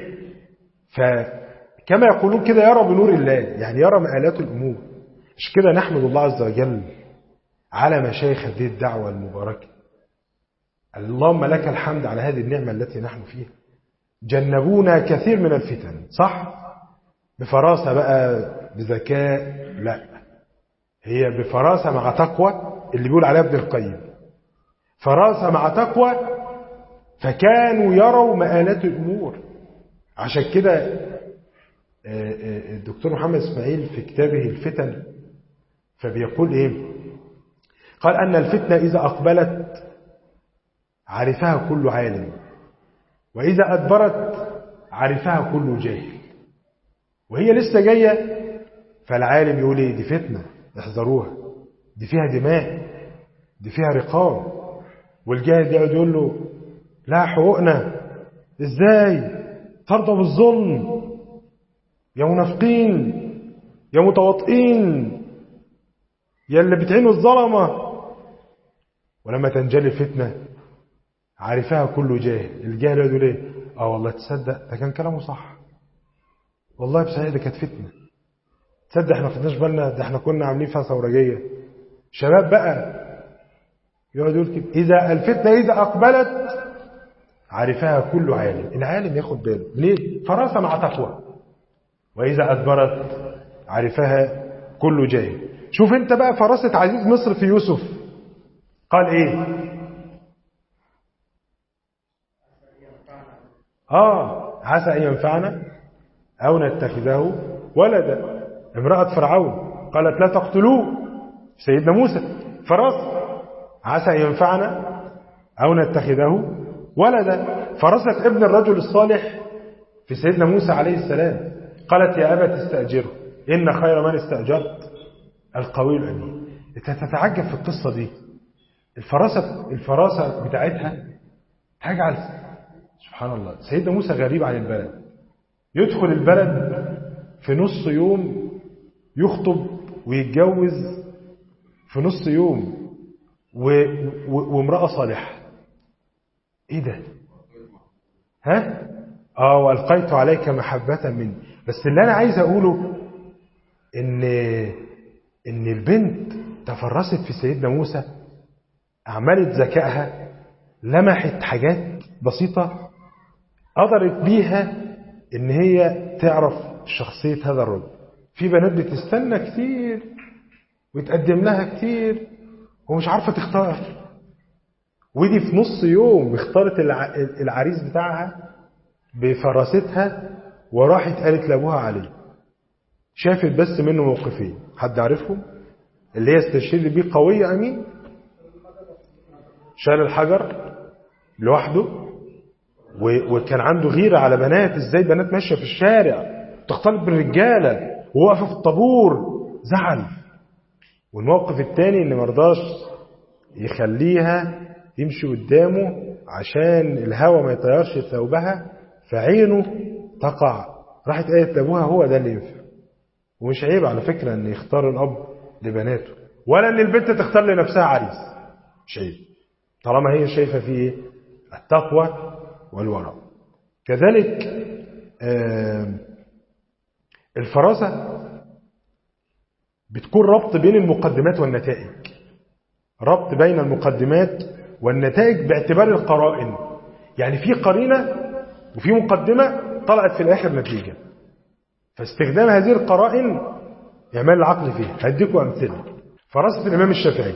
فكما يقولون كده يرى بنور الله، يعني يرى مآلات الأمور. مش كده نحمد الله عز وجل على مشايخ هذه الدعوة المباركة. اللهم لك الحمد على هذه النعمة التي نحن فيها. جنبونا كثير من الفتن، صح؟ بفراسة بقى بذكاء، لا، هي بفراسة مع تقوى، اللي بيقول عليها ابن القيم فراسة مع تقوى، فكانوا يروا مآلات الأمور. عشان كده الدكتور محمد إسماعيل في كتابه الفتن فبيقول إيه؟ قال أن الفتنة إذا أقبلت عرفها كل عالم، وإذا أدبرت عرفها كل جاهل. وهي لسه جاية فالعالم يقول إيه؟ دي فتنة احذروها، دي فيها دماء، دي فيها رقاب. والجاهل يقعد يقول له لا حقوقنا، ازاي ترضى بالظلم يا منافقين يا متواطئين يا اللي بتعينوا الظلمة. ولما تنجلي الفتنة عارفها كل جاهل. الجاهل يقول ايه؟ والله تصدق ده كان كلامه صح، والله بصحيح ده كانت فتنة، تصدق احنا ما خدناش بالنا، ده احنا كنا عاملين فيها ثورجية. شباب بقى يقعد يقول كده إذا الفتنة إذا أقبلت عرفها كل عالم. العالم ياخد باله ليه؟ فراسة مع تقوى. وإذا أدبرت عرفها كل جاهل. شوف انت بقى فراسة عزيز مصر في يوسف قال ايه؟ عسى أن ينفعنا أو نتخذه ولدا. امرأة فرعون قالت لا تقتلوه، سيدنا موسى فراسة عسى أن ينفعنا أو نتخذه ولدا. فراسة ابن الرجل الصالح في سيدنا موسى عليه السلام قالت يا أبت استأجره إن خير من استأجرت القوي الأمين. انت تتعجب في القصة دي، الفراسة بتاعتها تجعل سبحان الله سيدنا موسى غريب عن البلد، يدخل البلد في نص يوم، يخطب ويتجوز في نص يوم وامرأة صالحة. ايه ده؟ وألقيت عليك محبة مني. بس اللي انا عايز اقوله ان البنت تفرست في سيدنا موسى، اعملت ذكائها، لمحت حاجات بسيطة قدرت بيها ان هي تعرف شخصية هذا الرجل. في بنات بتستنى كتير ويتقدم لها كتير ومش عارفة تختار، ودي في نص يوم اختارت العريس بتاعها بفراستها وراحت قالت لابوها عليه. شافت بس منه موقفين، حد عارفهم؟ اللي هي استشهد بيه قوية أمين، شال الحجر لوحده، وكان عنده غيرة على بنات، ازاي بنات ماشية في الشارع تختلط بالرجالة ووقف في الطابور، زعل. والموقف الثاني ان مرضاش يخليها تمشي قدامه عشان الهواء ما يطيرش ثوبها فعينه تقع، راحت قالت لابوها هو ده اللي ينفع. ومش عيب على فكرة ان يختار الاب لبناته، ولا ان البنت تختار لنفسها عريس، مش عيب طالما هي شايفة فيه التقوى والورع. كذلك الفراسة بتكون ربط بين المقدمات والنتائج، ربط بين المقدمات والنتائج باعتبار القرائن. يعني في قرينة وفي مقدمة طلعت في الآخر نتيجة، فاستخدام هذه القرائن يعمل العقل فيها. هديكم أمثلة. فراسة الإمام الشافعي.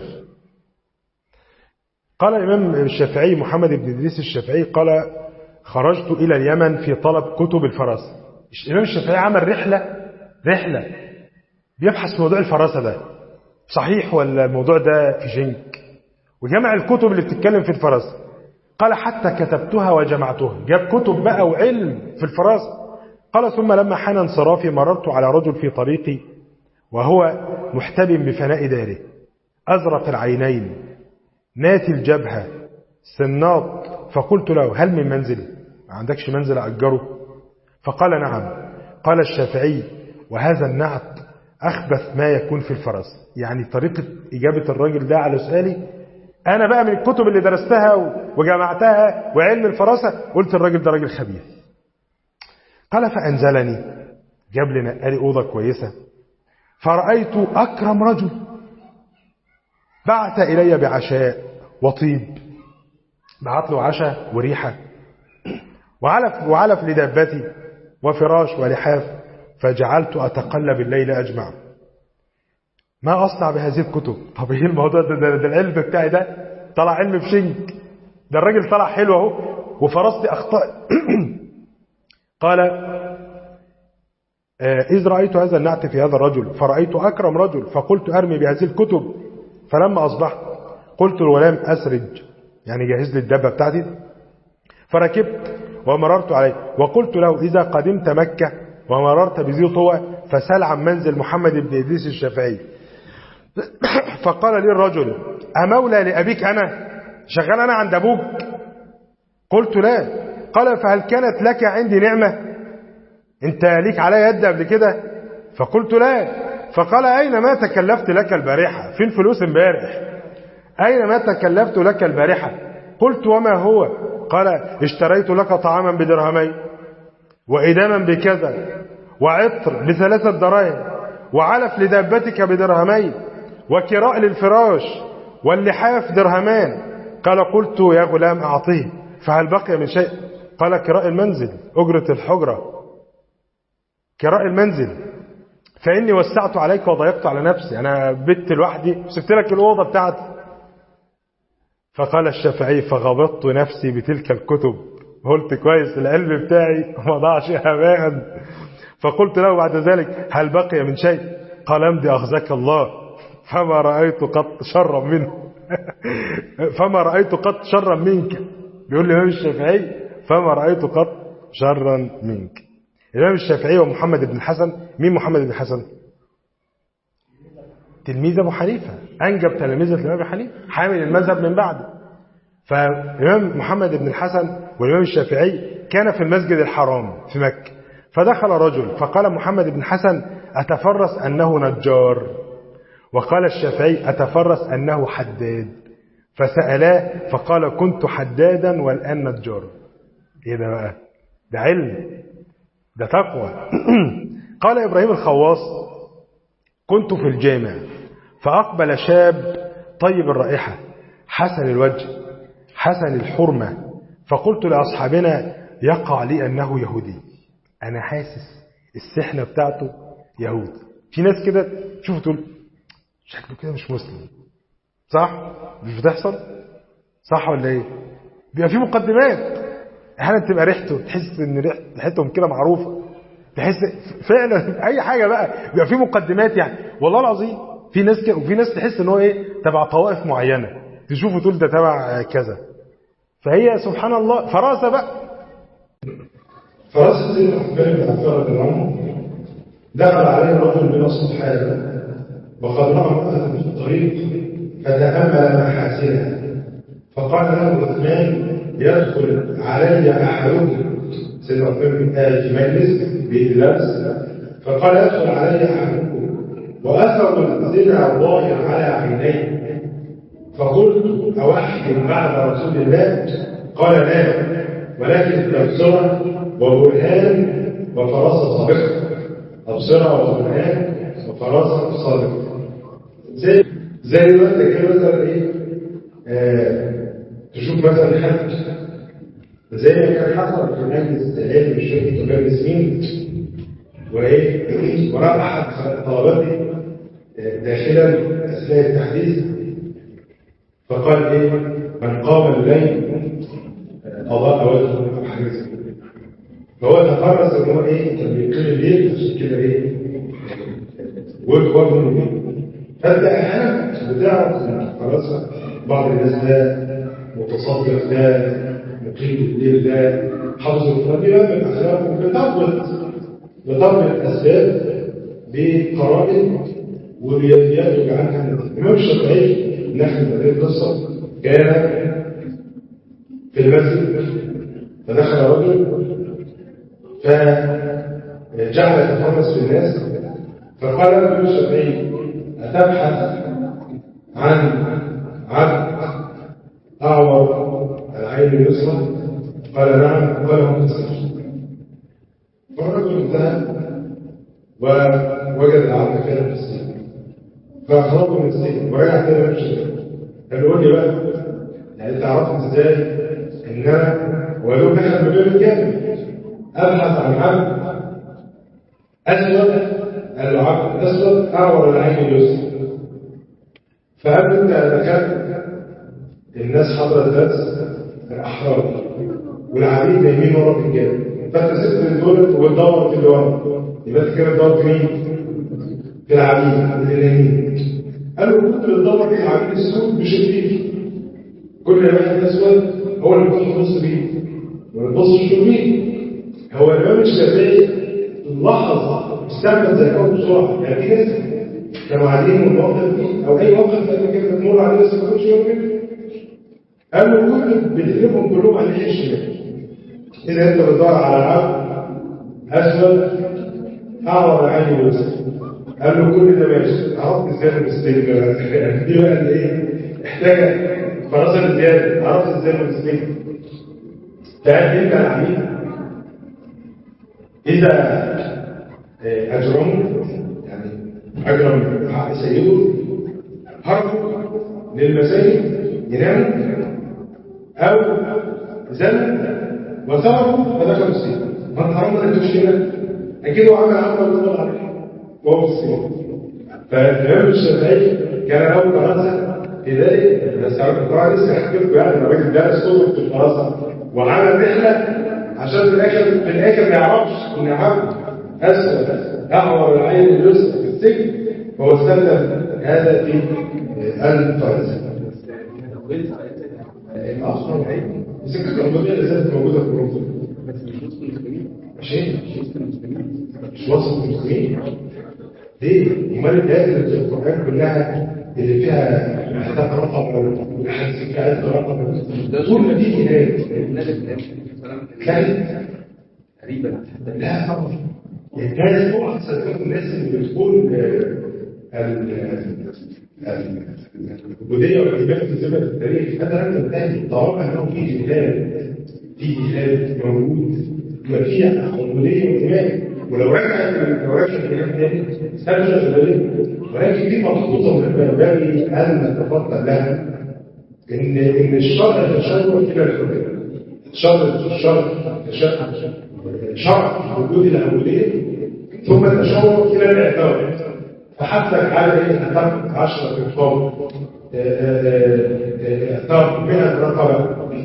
قال الإمام الشافعي محمد بن إدريس الشافعي قال خرجت إلى اليمن في طلب كتب الفراسة. الإمام الشافعي عمل رحلة بيبحث في موضوع الفراسة ده صحيح ولا الموضوع ده في جنك، وجمع الكتب اللي بتتكلم في الفراسة. قال حتى كتبتها وجمعتها، جاب كتب بقى وعلم في الفراسة. قال ثم لما حان انصرافي مررت على رجل في طريقي وهو محتبم بفناء داره، أزرق العينين، ناتي الجبهة، سناط. فقلت له هل من منزل؟ ما عندكش منزل أجره؟ فقال نعم. قال الشافعي وهذا النعت أخبث ما يكون في الفراسة. يعني طريقة إجابة الراجل ده على سؤالي أنا بقى من الكتب اللي درستها وجمعتها وعلم الفراسة قلت الراجل ده راجل خبيث. قال فأنزلني، جاب لنا قال أوضة كويسة، فرأيت أكرم رجل بعث إلي بعشاء وطيب، بعت له عشاء وريحة وعلف لدابتي وفراش ولحاف، فجعلت أتقلب الليل أجمع ما أصنع بهذه الكتب. طب ايه الموضوع ده العلم بتاعي ده طلع علم بشنك، ده الراجل طلع حلو اهو وفرستي أخطأ. قال إذ رأيت هذا النعت في هذا الرجل فرأيت أكرم رجل، فقلت أرمي بهذه الكتب. فلما أصبحت قلت الغلام أسرج، يعني جهز لي الدابة بتاعتي. فركبت ومررت عليه وقلت له إذا قدمت مكة ومررت بذي طوى فسأل عن منزل محمد بن إدريس الشافعي. فقال لي الرجل أمولى لأبيك أنا؟ شغال أنا عند أبوك؟ قلت لا. قال فهل كانت لك عندي نعمة؟ أنت ليك علي يد قبل كده؟ فقلت لا. فقال أين ما تكلفت لك البارحة؟ فين فلوس امبارح؟ أين ما تكلفت لك البارحة؟ قلت وما هو؟ قال اشتريت لك طعاما بدرهمين وإداما بكذا وعطر ب3 دراهم وعلف لدابتك بدرهمين وكراء للفراش واللحاف درهمان. قال قلت يا غلام أعطيه، فهل بقي من شيء؟ قال كراء المنزل، أجرة الحجرة، كراء المنزل، فإني وسعت عليك وضيقت على نفسي، أنا بت لوحدي وسبت لك الأوضة بتاعتي. فقال الشافعي فغبطت نفسي بتلك الكتب، قلت كويس العلم بتاعي ما ضاعش هباء. فقلت له بعد ذلك هل بقي من شيء؟ قال امضي أخزاك الله، فما رأيت قط شرا منه. فما رأيت قط شرا منك، بيقول لي الإمام الشافعي فما رأيت قط شرا منك. الإمام الشافعي ومحمد بن الحسن، مين محمد بن الحسن؟ تلميذ أبو حنيفة، أنجب تلاميذ الإمام أبو حنيفة، حامل المذهب من بعده. فالإمام محمد بن الحسن والإمام الشافعي كان في المسجد الحرام في مكة، فدخل رجل فقال محمد بن الحسن أتفرس أنه نجار، وقال الشافعي أتفرس أنه حداد، فسألاه فقال كنت حدادا والآن نجار. إيه ده بقى؟ ده علم، ده تقوى. قال إبراهيم الخواص كنت في الجامع فأقبل شاب طيب الرائحة حسن الوجه حسن الحرمة، فقلت لأصحابنا يقع لي أنه يهودي، أنا حاسس السحنة بتاعته يهودي. في ناس كده تشوف تقول شكله كده مش مسلم، صح؟ مش بتحصل؟ صح ولا ايه؟ بيبقى في مقدمات، احيانا تبقى ريحته تحس ان ريحتهم كده معروفة، تحس فعلا اي حاجة بقى بيبقى في مقدمات. يعني والله العظيم في ناس كده، وفي ناس تحس ان هو ايه تبع طوائف معينة، تشوفه تقول ده تبع كذا. فهي سبحان الله فراسة بقى. فراسة سيدنا عثمان بن عفان بن عمر دخل عليه رجل من الصحابة وقد رأى امرأة في الطريق فتأمل محاسنها، فقال له عثمان يدخل علي أحدكم، سيدنا عثمان بن مجلس باللبس، فقال يدخل علي أحدكم وأثر الزنا ظاهر على عينيه، فقلت أوحد بعد رسول الله؟ قال لا، ولكن تبصرة وبرهان وفراسة صادقة، تبصرة وبرهان وفراسة صادقة. زي ما كده مثلا ايه تشوف مثلا حد زي ما كان حصل في مجلس العلم الشيخ طلاب سمين وايه، وراى احد طلبته داخلا أثناء التحديث فقال إيه؟ من قام الليل أضاء وجهه حديثا. فهو تفرس إن هو إيه؟ كان بيقيم الليل عشان كده إيه؟ وجهه من الليل. فأنت أحيانا بتعرف خلاص بعض الناس ده متصدق ده مقيم الليل ده حافظ القرآن من أخلاقه بتربط أسباب بقرائن وبينتج عنها الإمام الشافعي نحن هذه القصة كان في المسجد فدخل رجل فجعل يتفرس في الناس فقال الإمام الشافعي أتبحث عن عبد أعور العين اليسرى؟ قال نعم. قال هم تسكت. فالرجل انتهى ووجد العبد كان في السجن فأخرجه من السجن ورجع تاني يمشي. قال له قول لي بقى يعني انت عرفت ازاي ان انا ولو دخل مليون الجامع ابحث عن عبد اسود؟ قال له عبد اسود اعور العين اليسرى. فقال له انت دخلت الناس حضرت درس الاحرار والعبيد نايمين ورا في الجامع فانت سبت من دول وتدور في اللي ورا يبقى انت كده بتدور في مين؟ في العبيد اللي نايمين. قال له كنت بتدور في العبيد السود بشديد كل واحد اسود هو اللي بيكون يبص بيه وما يبصش بيه. هو الامام الشافعي لاحظ استعمل ذكاءه بسرعه. يعني في ناس كانوا قاعدين والموقف دي او اي موقف ثاني كده بتمر عليه بس ما كانوش يؤمنوا قال له كنت بتقلبهم كلهم على الناحيه الشمال. اذا انت بتدور على عبد اسود اعور عيني ويسر قال له كل ده ماشي. عرفت ازاي المسلمين دي بقى اللي ايه احتاج فرصه زياده. عرفت ازاي المسلمين فقال انت العميد اذا اجرموا يعني اجرم حق سيده هربوا للمساجد يناموا او زنوا وسرقوا فدخلوا السجن. ما انت حرام انك تمشي هنا اكيد هو عمل عمل ويطلع عليه وهو في السجن. فالامام الشافعي كان له فراسه في ذلك. بس طبعا لسه هحكي لكم يعني الراجل درس كتب في الفراسه وعمل رحله عشان في الاخر ما يعرفش ان عبد اسود اعور العين اليسرى في السجن فهو استخدم هذا في الفراسه. اصلا السكه العموديه اللي زالت موجوده في اوروبا بس مش وسط المسلمين. مش وسط المسلمين ليه؟ امال الايات اللي في القران كلها اللي فيها محتاج رقم والاحاديث فيها رقم طول ما دي ايات كانت تقريبا لا طبعا كانت هو احسن الناس اللي بتقول العبودية والإيمان في زمن التاريخ هذا لم ينتهي طالما أنه في جهاد موجود وفي عبودية وإيمان. ولو رجع الإيمان تاني استرجع ذلك. ولكن في مخطوطة مهمة ينبغي أن نتفضل لها إن الشرع تشرع إلى الحرية. شرع وجود العبودية ثم تشرع إلى الاعتراف. فحثك على ايه؟ هتاخد 10 اقطاب اعتاب 100 رقبه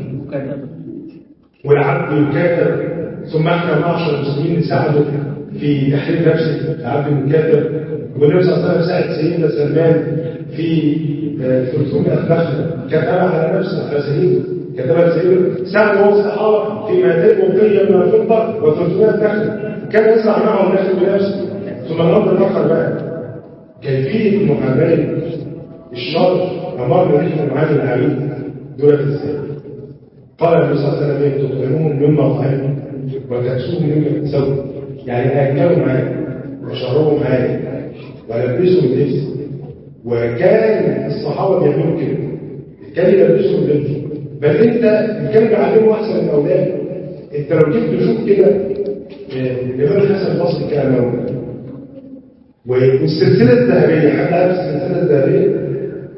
والعبد يكاتب. ثم احنا معشر المسلمين نساعده في تحرير نفسه العبد المكاتب. والنبي صلى الله عليه وسلم ساعد سيدنا سلمان في 300 نخله كتبها على نفسه على سيده كتبها سيده. ساعد هو الصحابه في 200 وقيه من الفضه و300 نخله كان يصنع معهم نخل بنفسه. ثم الامر الاخر بقى كيفية معاملة الشر أمر نحن معامل العبيد دولة ازاي؟ قال النبي صلى الله عليه وسلم تطعموهم مما طعموا وتكسوهم مما تكسوهم. يعني أكلوا معاك وشربوا معاك ولبسوا اللبس. وكان الصحابة بيعملوا كده كان يلبسوا اللبس. بل انت كان بيعلموا احسن من اولاد. انت لو جبت تشوف كده الامام الحسن البصري كان موجود والسلسلة الذهبية حتى عارف السلسلة الذهبية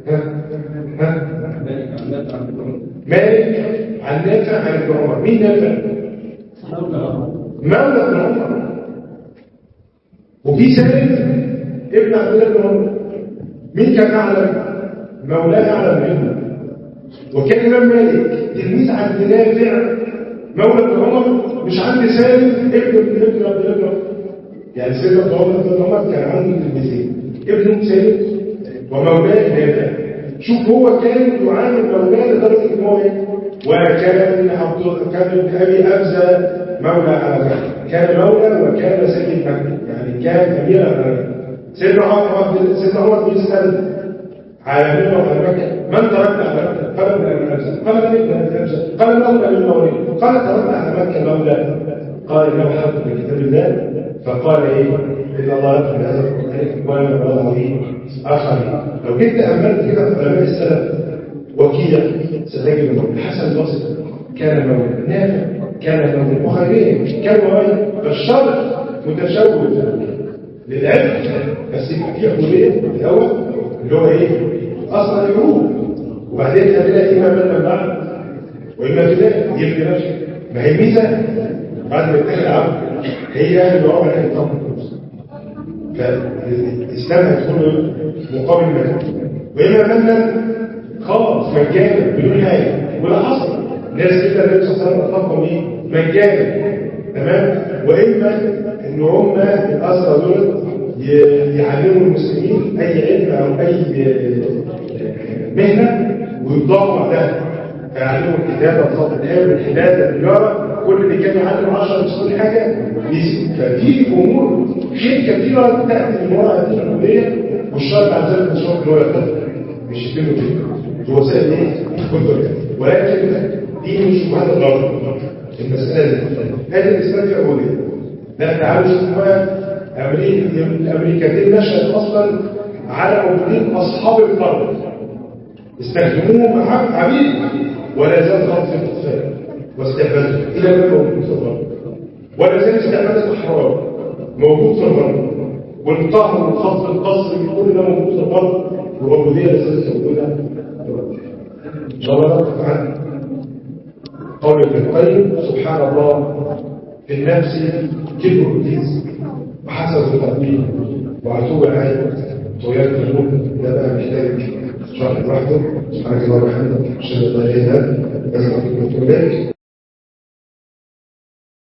مالك عن نافع عن ابن عمر. مين نافع؟ مولى ابن عمر. وفي سالم ابن عبد الله بن عمر. مين كان أعلم؟ مولاه أعلم منه. وكان الإمام مالك تلميذ عند نافع مولى ابن عمر، مش عند سالم ابن عبد الله. يعني سيدنا ابن عمر كان عنده تلميذين، ابنه سالم ومولاه نافع. شوف هو كان يعامل مولاه لدرجه ان هو وكان كان ابن ابي ابزه مولى على مكه، كان مولى وكان سيد مكه، يعني كان امير على سيدنا عمر بيسال على منه على مكه من تركنا على مكه؟ قال ابن ابي ابزه، قال ابن ابي ابزه، قال مولى للمولى، قال تركنا على مكه مولى، قال انه حق بكتاب الله، فقال ايه؟ ان الله يقول هذا القران وانا بلغ به اخر. لو جيت امنت كده في علماء السلف وكيع ستجد الحسن البصري كان مولى، نافع كان مولى، وغيرهم كانوا مولى. فالشرع متشوق للعلم، بس يبقى فيه حريه في الاول اللي هو ايه؟ اصلا العلوم، وبعدين تلاقي اما من بعد واما في ذلك يبني نفسه. ما هي الميزه بعد ما يتخذ عبد هي اللي هو عليها الطاقه. فالاسلام هتكون مقابل مال، واما منا خالص مجانا بدون حاجه. ولا حصل ناس كده النبي صلى الله عليه وسلم اطلقهم ايه؟ مجانا، تمام. واما ان هم الاسرى دول يعلموا المسلمين اي علم او اي مهنه ويضافوا عليها، فيعلموا الكتابه والخط الآن والحداده والتجاره، كل اللي كان يعلم 10 مسؤول حاجه يزيد. ففي امور خير كثيره تاتي من وراء هذه العمليه، والشرع بعد ذلك مش هو يقدر مش يتم كده، هو وسائل ايه؟ كتب. ولكن دي مش شبهات الغرب. المساله دي هذا الاسلام في اوليه. لا تعالوا شوفوا الامريكتين نشأت اصلا على موجودين اصحاب القرن استخدموهم عبيد، ولا زال خط في الاطفال واستعبادهم الى ما موجود في الغرب، ولا زال استعباد الاحرار موجود في الغرب، والقهر والخط القصري كل ده موجود في الغرب، والعبوديه لا زالت موجوده. ان شاء الله نقف عن قول ابن القيم: سبحان الله في النفس كبر ابليس وحسب التقدير وعتوب العين طغيان القلوب. ده بقى محتاج شرح لوحده. سبحانك اللهم وبحمدك اشهد ان لا اله الا انت استغفرك واتوب اليك.